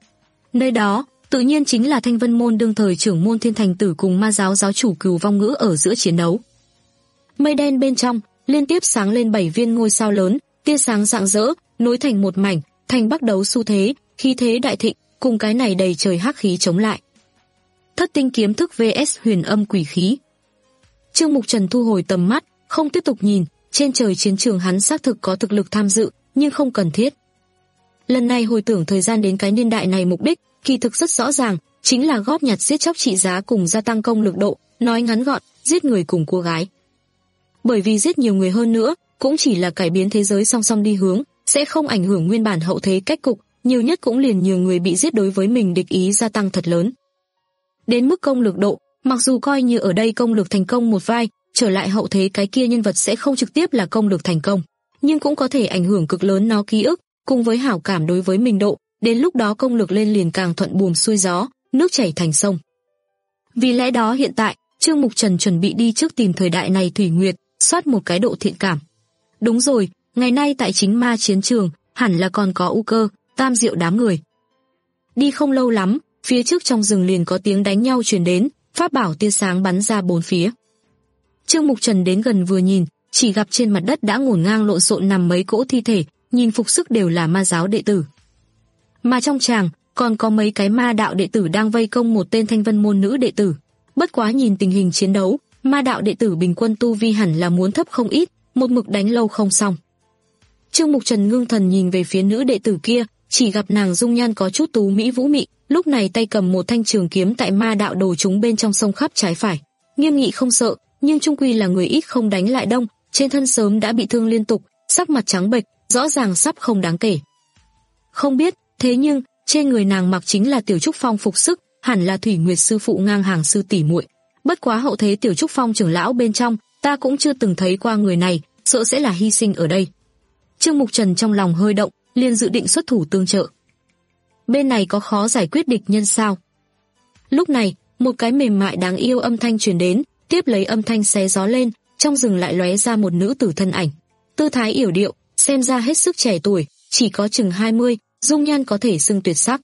Nơi đó, tự nhiên chính là Thanh Vân môn đương thời trưởng môn Thiên Thành Tử cùng ma giáo giáo chủ Cửu Vong Ngữ ở giữa chiến đấu. Mây đen bên trong, liên tiếp sáng lên bảy viên ngôi sao lớn, tia sáng rạng rỡ, nối thành một mảnh, thành bắc đấu xu thế, khí thế đại thịnh, cùng cái này đầy trời hắc khí chống lại. Thất tinh kiếm thức vs huyền âm quỷ khí. Trương Mục Trần thu hồi tầm mắt, không tiếp tục nhìn, trên trời chiến trường hắn xác thực có thực lực tham dự, nhưng không cần thiết. Lần này hồi tưởng thời gian đến cái niên đại này mục đích, kỳ thực rất rõ ràng, chính là góp nhặt giết chóc trị giá cùng gia tăng công lực độ, nói ngắn gọn, giết người cùng cô gái. Bởi vì giết nhiều người hơn nữa, cũng chỉ là cải biến thế giới song song đi hướng, sẽ không ảnh hưởng nguyên bản hậu thế cách cục, nhiều nhất cũng liền nhiều người bị giết đối với mình địch ý gia tăng thật lớn. Đến mức công lực độ, mặc dù coi như ở đây công lực thành công một vai, trở lại hậu thế cái kia nhân vật sẽ không trực tiếp là công lực thành công, nhưng cũng có thể ảnh hưởng cực lớn nó ký ức, cùng với hảo cảm đối với mình độ, đến lúc đó công lực lên liền càng thuận buồm xuôi gió, nước chảy thành sông. Vì lẽ đó hiện tại, Trương Mục Trần chuẩn bị đi trước tìm thời đại này Thủy Nguyệt, soát một cái độ thiện cảm. Đúng rồi, ngày nay tại chính ma chiến trường, hẳn là còn có U Cơ, Tam Diệu đám người. Đi không lâu lắm, phía trước trong rừng liền có tiếng đánh nhau truyền đến, pháp bảo tia sáng bắn ra bốn phía. Trương Mục Trần đến gần vừa nhìn, chỉ gặp trên mặt đất đã ngổn ngang lộn xộn nằm mấy cỗ thi thể, nhìn phục sức đều là ma giáo đệ tử. Mà trong tràng, còn có mấy cái ma đạo đệ tử đang vây công một tên Thanh Vân môn nữ đệ tử. Bất quá nhìn tình hình chiến đấu, ma đạo đệ tử bình quân tu vi hẳn là muốn thấp không ít, một mực đánh lâu không xong. Trương Mục Trần ngưng thần nhìn về phía nữ đệ tử kia, chỉ gặp nàng dung nhan có chút tú mỹ vũ mị, lúc này tay cầm một thanh trường kiếm tại ma đạo đồ chúng bên trong sông khắp trái phải, nghiêm nghị không sợ, nhưng chung quy là người ít không đánh lại đông, trên thân sớm đã bị thương liên tục, sắc mặt trắng bệch, rõ ràng sắp không đáng kể. Không biết, thế nhưng trên người nàng mặc chính là Tiểu Trúc Phong phục sức, hẳn là Thủy Nguyệt sư phụ ngang hàng sư tỷ muội. Bất quá hậu thế Tiểu Trúc Phong trưởng lão bên trong, ta cũng chưa từng thấy qua người này, sợ sẽ là hy sinh ở đây. Trương Mục Trần trong lòng hơi động, liền dự định xuất thủ tương trợ. Bên này có khó giải quyết địch nhân sao? Lúc này, một cái mềm mại đáng yêu âm thanh truyền đến, tiếp lấy âm thanh xé gió lên, trong rừng lại lóe ra một nữ tử thân ảnh. Tư thái yểu điệu, xem ra hết sức trẻ tuổi, chỉ có chừng hai mươi, dung nhan có thể xưng tuyệt sắc.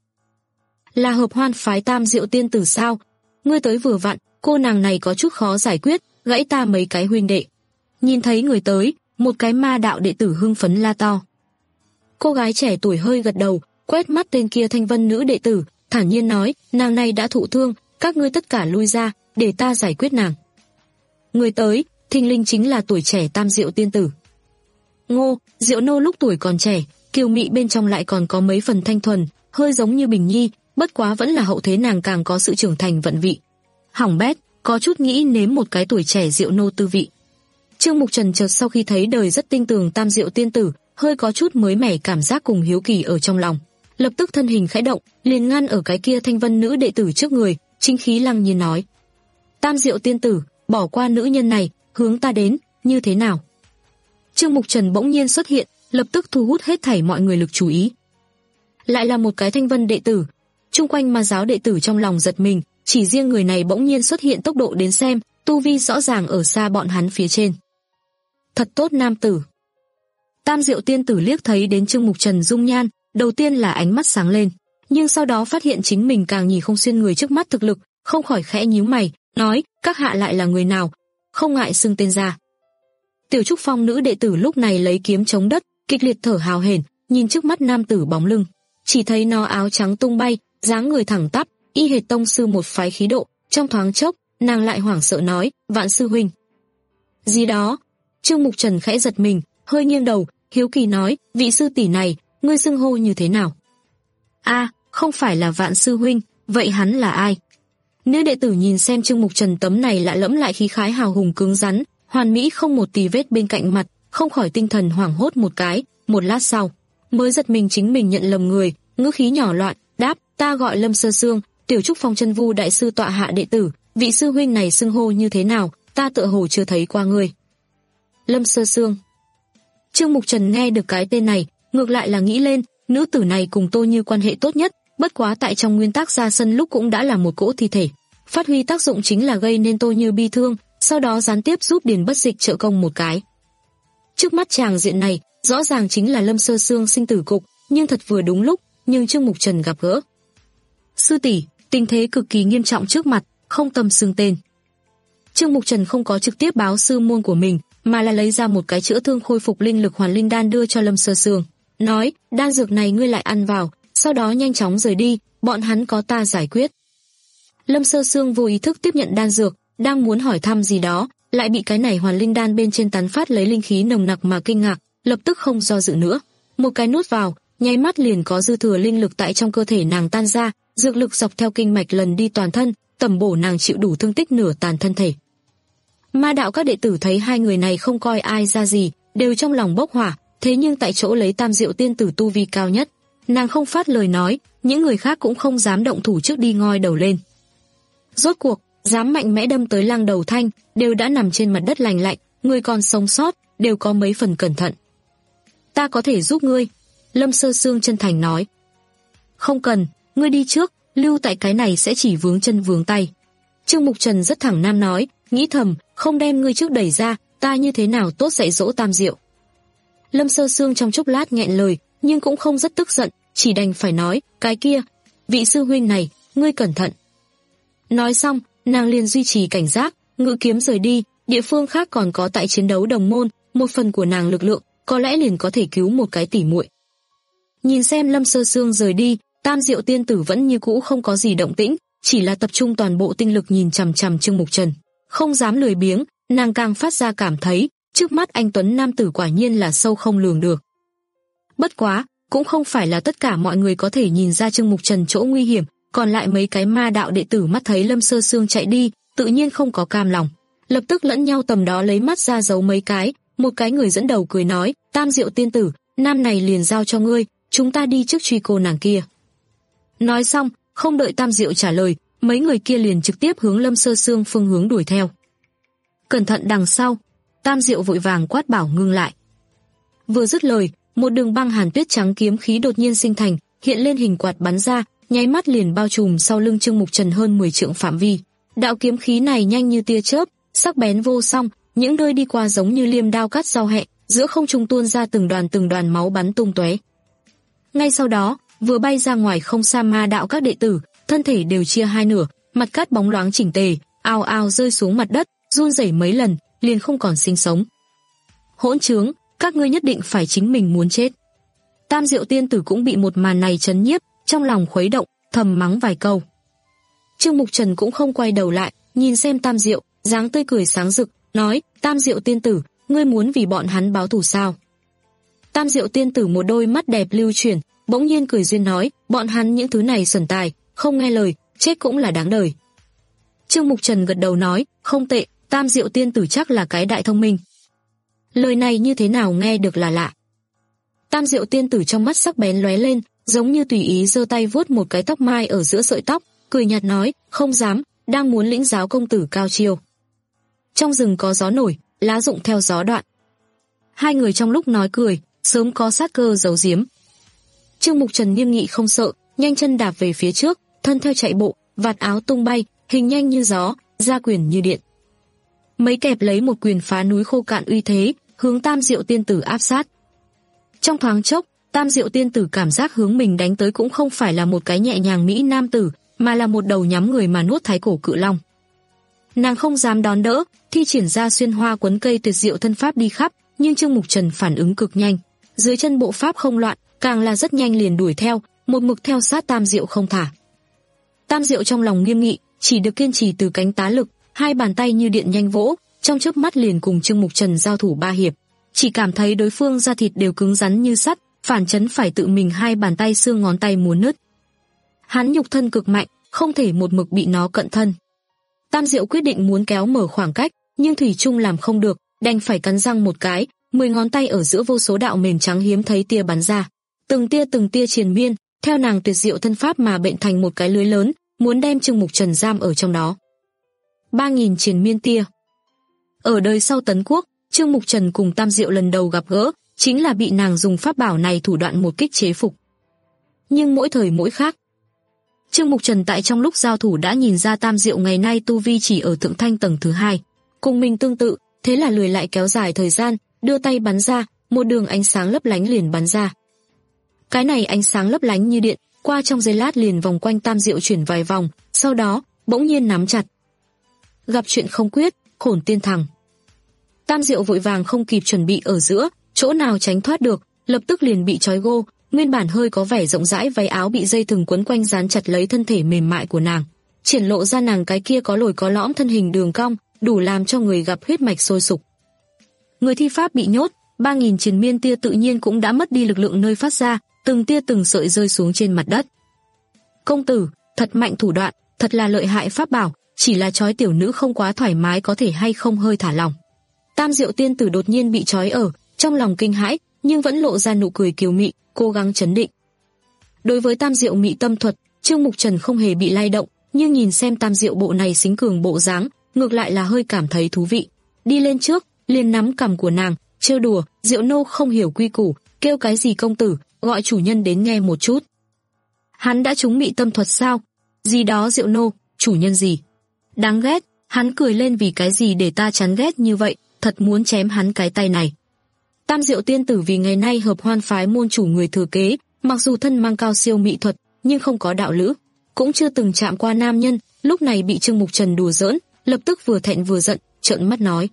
Là Hợp Hoan phái Tam Diệu tiên tử sao? Ngươi tới vừa vặn, cô nàng này có chút khó giải quyết, gãy ta mấy cái huynh đệ. Nhìn thấy người tới, một cái ma đạo đệ tử hưng phấn la to. Cô gái trẻ tuổi hơi gật đầu, quét mắt tên kia Thanh Vân nữ đệ tử, thản nhiên nói, nàng này đã thụ thương, các ngươi tất cả lui ra, để ta giải quyết nàng. Người tới, thình lình chính là tuổi trẻ Tam Diệu tiên tử. Ngô, Diệu nô lúc tuổi còn trẻ, kiều mị bên trong lại còn có mấy phần thanh thuần, hơi giống như Bình Nhi, bất quá vẫn là hậu thế nàng càng có sự trưởng thành vận vị. Hỏng bét, có chút nghĩ nếm một cái tuổi trẻ Diệu nô tư vị. Trương Mục Trần chợt sau khi thấy đời rất tinh tường Tam Diệu tiên tử, hơi có chút mới mẻ cảm giác cùng hiếu kỳ ở trong lòng, lập tức thân hình khẽ động, liền ngăn ở cái kia Thanh Vân nữ đệ tử trước người, chính khí lăng nhiên nói: Tam Diệu tiên tử, bỏ qua nữ nhân này, hướng ta đến, như thế nào? Trương Mục Trần bỗng nhiên xuất hiện, lập tức thu hút hết thảy mọi người lực chú ý. Lại là một cái Thanh Vân đệ tử, chung quanh ma giáo đệ tử trong lòng giật mình, chỉ riêng người này bỗng nhiên xuất hiện tốc độ đến xem, tu vi rõ ràng ở xa bọn hắn phía trên. Thật tốt nam tử. Tam Diệu tiên tử liếc thấy đến Trương Mục Trần dung nhan, đầu tiên là ánh mắt sáng lên, nhưng sau đó phát hiện chính mình càng nhìn không xuyên người trước mắt thực lực, không khỏi khẽ nhíu mày, nói, các hạ lại là người nào, không ngại xưng tên ra. Tiểu Trúc Phong nữ đệ tử lúc này lấy kiếm chống đất, kịch liệt thở hào hển, nhìn trước mắt nam tử bóng lưng, chỉ thấy nó áo trắng tung bay, dáng người thẳng tắp, y hệt tông sư một phái khí độ, trong thoáng chốc, nàng lại hoảng sợ nói, Vạn sư huynh. Gì đó? Trương Mục Trần khẽ giật mình, hơi nghiêng đầu, hiếu kỳ nói, vị sư tỷ này, ngươi xưng hô như thế nào? A, không phải là Vạn sư huynh, vậy hắn là ai? Nữ đệ tử nhìn xem Trương Mục Trần tấm này lạ lẫm lại khí khái hào hùng cứng rắn, hoàn mỹ không một tì vết bên cạnh mặt, không khỏi tinh thần hoảng hốt một cái, một lát sau, mới giật mình chính mình nhận lầm người, ngữ khí nhỏ loạn, đáp, ta gọi Lâm Sơ Sương, Tiểu Trúc Phong Chân Vu đại sư tọa hạ đệ tử, vị sư huynh này xưng hô như thế nào, ta tựa hồ chưa thấy qua người. Lâm Sơ Sương. Trương Mục Trần nghe được cái tên này, ngược lại là nghĩ lên, nữ tử này cùng Tô Như quan hệ tốt nhất, bất quá tại trong nguyên tắc ra sân lúc cũng đã là một cỗ thi thể, phát huy tác dụng chính là gây nên Tô Như bi thương, sau đó gián tiếp giúp Điền Bất Dịch trợ công một cái. Trước mắt chàng diện này, rõ ràng chính là Lâm Sơ Sương sinh tử cục, nhưng thật vừa đúng lúc, nhưng Trương Mục Trần gặp gỡ. Sư tỷ, tình thế cực kỳ nghiêm trọng trước mặt, không tâm xưng tên. Trương Mục Trần không có trực tiếp báo sư môn của mình, mà là lấy ra một cái chữa thương khôi phục linh lực hoàn linh đan đưa cho Lâm Sơ Sương, nói, đan dược này ngươi lại ăn vào, sau đó nhanh chóng rời đi, bọn hắn có ta giải quyết. Lâm Sơ Sương vô ý thức tiếp nhận đan dược, đang muốn hỏi thăm gì đó, lại bị cái này hoàn linh đan bên trên tán phát lấy linh khí nồng nặc mà kinh ngạc, lập tức không do dự nữa, một cái nuốt vào, nháy mắt liền có dư thừa linh lực tại trong cơ thể nàng tan ra, dược lực dọc theo kinh mạch lần đi toàn thân, tẩm bổ nàng chịu đủ thương tích nửa tàn thân thể. Ma đạo các đệ tử thấy hai người này không coi ai ra gì, đều trong lòng bốc hỏa, thế nhưng tại chỗ lấy Tam Diệu tiên tử tu vi cao nhất, nàng không phát lời nói, những người khác cũng không dám động thủ trước đi ngoi đầu lên. Rốt cuộc, dám mạnh mẽ đâm tới Lăng Đầu Thanh, đều đã nằm trên mặt đất lành lạnh, người còn sống sót, đều có mấy phần cẩn thận. Ta có thể giúp ngươi, Lâm Sơ Sương chân thành nói. Không cần, ngươi đi trước, lưu tại cái này sẽ chỉ vướng chân vướng tay. Trương Mục Trần rất thẳng nam nói, nghĩ thầm, không đem ngươi trước đẩy ra, ta như thế nào tốt dạy dỗ Tam Diệu. Lâm Sơ Sương trong chốc lát nghẹn lời, nhưng cũng không rất tức giận, chỉ đành phải nói, cái kia, vị sư huynh này, ngươi cẩn thận. Nói xong, nàng liền duy trì cảnh giác, ngự kiếm rời đi, địa phương khác còn có tại chiến đấu đồng môn, một phần của nàng lực lượng, có lẽ liền có thể cứu một cái tỉ muội. Nhìn xem Lâm Sơ Sương rời đi, Tam Diệu tiên tử vẫn như cũ không có gì động tĩnh, chỉ là tập trung toàn bộ tinh lực nhìn chằm chằm Trương Mục Trần, không dám lười biếng, nàng càng phát ra cảm thấy, trước mắt anh tuấn nam tử quả nhiên là sâu không lường được. Bất quá, cũng không phải là tất cả mọi người có thể nhìn ra Trương Mục Trần chỗ nguy hiểm, còn lại mấy cái ma đạo đệ tử mắt thấy Lâm Sơ Sương chạy đi, tự nhiên không có cam lòng, lập tức lẫn nhau tầm đó lấy mắt ra giấu mấy cái, một cái người dẫn đầu cười nói, Tam Diệu tiên tử, nam này liền giao cho ngươi, chúng ta đi trước truy cô nàng kia. Nói xong, không đợi Tam Diệu trả lời, mấy người kia liền trực tiếp hướng Lâm Sơ Sương phương hướng đuổi theo. Cẩn thận đằng sau, Tam Diệu vội vàng quát bảo ngưng lại. Vừa dứt lời, một đường băng hàn tuyết trắng kiếm khí đột nhiên sinh thành, hiện lên hình quạt bắn ra, nháy mắt liền bao trùm sau lưng Trương Mục Trần hơn mười trượng phạm vi. Đạo kiếm khí này nhanh như tia chớp, sắc bén vô song, những nơi đi qua giống như liêm đao cắt rau hẹ, giữa không trung tuôn ra từng đoàn từng đoàn máu bắn tung tóe. Ngay sau đó, vừa bay ra ngoài không xa ma đạo các đệ tử, thân thể đều chia hai nửa, mặt cắt bóng loáng chỉnh tề, ào ào rơi xuống mặt đất, run rẩy mấy lần, liền không còn sinh sống. Hỗn trướng, các ngươi nhất định phải chính mình muốn chết. Tam Diệu tiên tử cũng bị một màn này chấn nhiếp, trong lòng khuấy động, thầm mắng vài câu. Trương Mục Trần cũng không quay đầu lại, nhìn xem Tam Diệu, dáng tươi cười sáng rực, nói, Tam Diệu tiên tử, ngươi muốn vì bọn hắn báo thù sao? Tam Diệu tiên tử một đôi mắt đẹp lưu chuyển, bỗng nhiên cười duyên nói, bọn hắn những thứ này xuẩn tài, không nghe lời, chết cũng là đáng đời. Trương Mục Trần gật đầu nói, không tệ, Tam Diệu tiên tử chắc là cái đại thông minh. Lời này như thế nào nghe được là lạ. Tam Diệu tiên tử trong mắt sắc bén lóe lên, giống như tùy ý giơ tay vuốt một cái tóc mai ở giữa sợi tóc, cười nhạt nói, không dám, đang muốn lĩnh giáo công tử cao chiêu. Trong rừng có gió nổi, lá rụng theo gió đoạn. Hai người trong lúc nói cười, sớm có sát cơ giấu giếm. Trương Mục Trần nghiêm nghị không sợ, nhanh chân đạp về phía trước, thân theo chạy bộ, vạt áo tung bay, hình nhanh như gió, ra quyền như điện. Mấy kẹp lấy một quyền phá núi khô cạn uy thế, hướng Tam Diệu tiên tử áp sát. Trong thoáng chốc, Tam Diệu tiên tử cảm giác hướng mình đánh tới cũng không phải là một cái nhẹ nhàng mỹ nam tử, mà là một đầu nhắm người mà nuốt thái cổ cự long. Nàng không dám đón đỡ, thi triển ra xuyên hoa quấn cây tuyệt diệu thân pháp đi khắp, nhưng Trương Mục Trần phản ứng cực nhanh, dưới chân bộ pháp không loạn, càng là rất nhanh liền đuổi theo, một mực theo sát Tam Diệu không thả. Tam Diệu trong lòng nghiêm nghị, chỉ được kiên trì từ cánh tá lực, hai bàn tay như điện nhanh vỗ, trong chớp mắt liền cùng Trương Mục Trần giao thủ ba hiệp, chỉ cảm thấy đối phương da thịt đều cứng rắn như sắt, phản chấn phải tự mình hai bàn tay xương ngón tay muốn nứt. Hắn nhục thân cực mạnh, không thể một mực bị nó cận thân. Tam Diệu quyết định muốn kéo mở khoảng cách, nhưng thủy chung làm không được, đành phải cắn răng một cái, mười ngón tay ở giữa vô số đạo mềm trắng hiếm thấy tia bắn ra, từng tia từng tia triền miên, theo nàng tuyệt diệu thân pháp mà bệnh thành một cái lưới lớn, muốn đem Trương Mục Trần giam ở trong đó. Ba nghìn triền miên tia. Ở đời sau Tấn Quốc, Trương Mục Trần cùng Tam Diệu lần đầu gặp gỡ, chính là bị nàng dùng pháp bảo này thủ đoạn một kích chế phục. Nhưng mỗi thời mỗi khác. Trương Mục Trần tại trong lúc giao thủ đã nhìn ra Tam Diệu ngày nay tu vi chỉ ở thượng thanh tầng thứ hai, cùng mình tương tự, thế là lười lại kéo dài thời gian, đưa tay bắn ra, một đường ánh sáng lấp lánh liền bắn ra. Cái này ánh sáng lấp lánh như điện, qua trong giây lát liền vòng quanh Tam Diệu chuyển vài vòng, sau đó bỗng nhiên nắm chặt. Gặp chuyện không quyết, khổn tiên thằng. Tam Diệu vội vàng không kịp chuẩn bị ở giữa, chỗ nào tránh thoát được, lập tức liền bị trói gô, nguyên bản hơi có vẻ rộng rãi váy áo bị dây thừng quấn quanh dán chặt lấy thân thể mềm mại của nàng, triển lộ ra nàng cái kia có lồi có lõm thân hình đường cong, đủ làm cho người gặp huyết mạch sôi sục. Người thi pháp bị nhốt, ba nghìn triền miên tia tự nhiên cũng đã mất đi lực lượng nơi phát ra, từng tia từng sợi rơi xuống trên mặt đất. Công tử, thật mạnh thủ đoạn, thật là lợi hại pháp bảo, chỉ là trói tiểu nữ không quá thoải mái, có thể hay không hơi thả lỏng. Tam Diệu tiên tử đột nhiên bị trói ở, trong lòng kinh hãi, nhưng vẫn lộ ra nụ cười kiều mị, cố gắng trấn định. Đối với Tam Diệu mị tâm thuật, Trương Mục Trần không hề bị lay động, nhưng nhìn xem Tam Diệu bộ này xính cường bộ dáng, ngược lại là hơi cảm thấy thú vị. Đi lên trước, liền nắm cằm của nàng, trêu đùa, Diệu nô không hiểu quy củ, kêu cái gì công tử, gọi chủ nhân đến nghe một chút. Hắn đã trúng mị tâm thuật sao? Gì đó Diệu nô, chủ nhân gì? Đáng ghét, hắn cười lên, vì cái gì để ta chán ghét như vậy, thật muốn chém hắn cái tay này. Tam Diệu tiên tử vì ngày nay hợp hoan phái môn chủ người thừa kế, mặc dù thân mang cao siêu mỹ thuật, nhưng không có đạo lữ, cũng chưa từng chạm qua nam nhân, lúc này bị Trương Mục Trần đùa giỡn, lập tức vừa thẹn vừa giận, trợn mắt nói.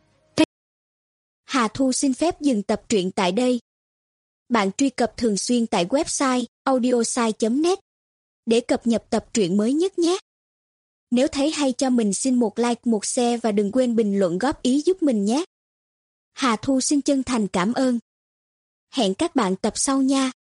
Hà Thu xin phép dừng tập truyện tại đây. Bạn truy cập thường xuyên tại website audiosai chấm net để cập nhật tập truyện mới nhất nhé. Nếu thấy hay cho mình xin một like, một share và đừng quên bình luận góp ý giúp mình nhé. Hà Thu xin chân thành cảm ơn. Hẹn các bạn tập sau nha.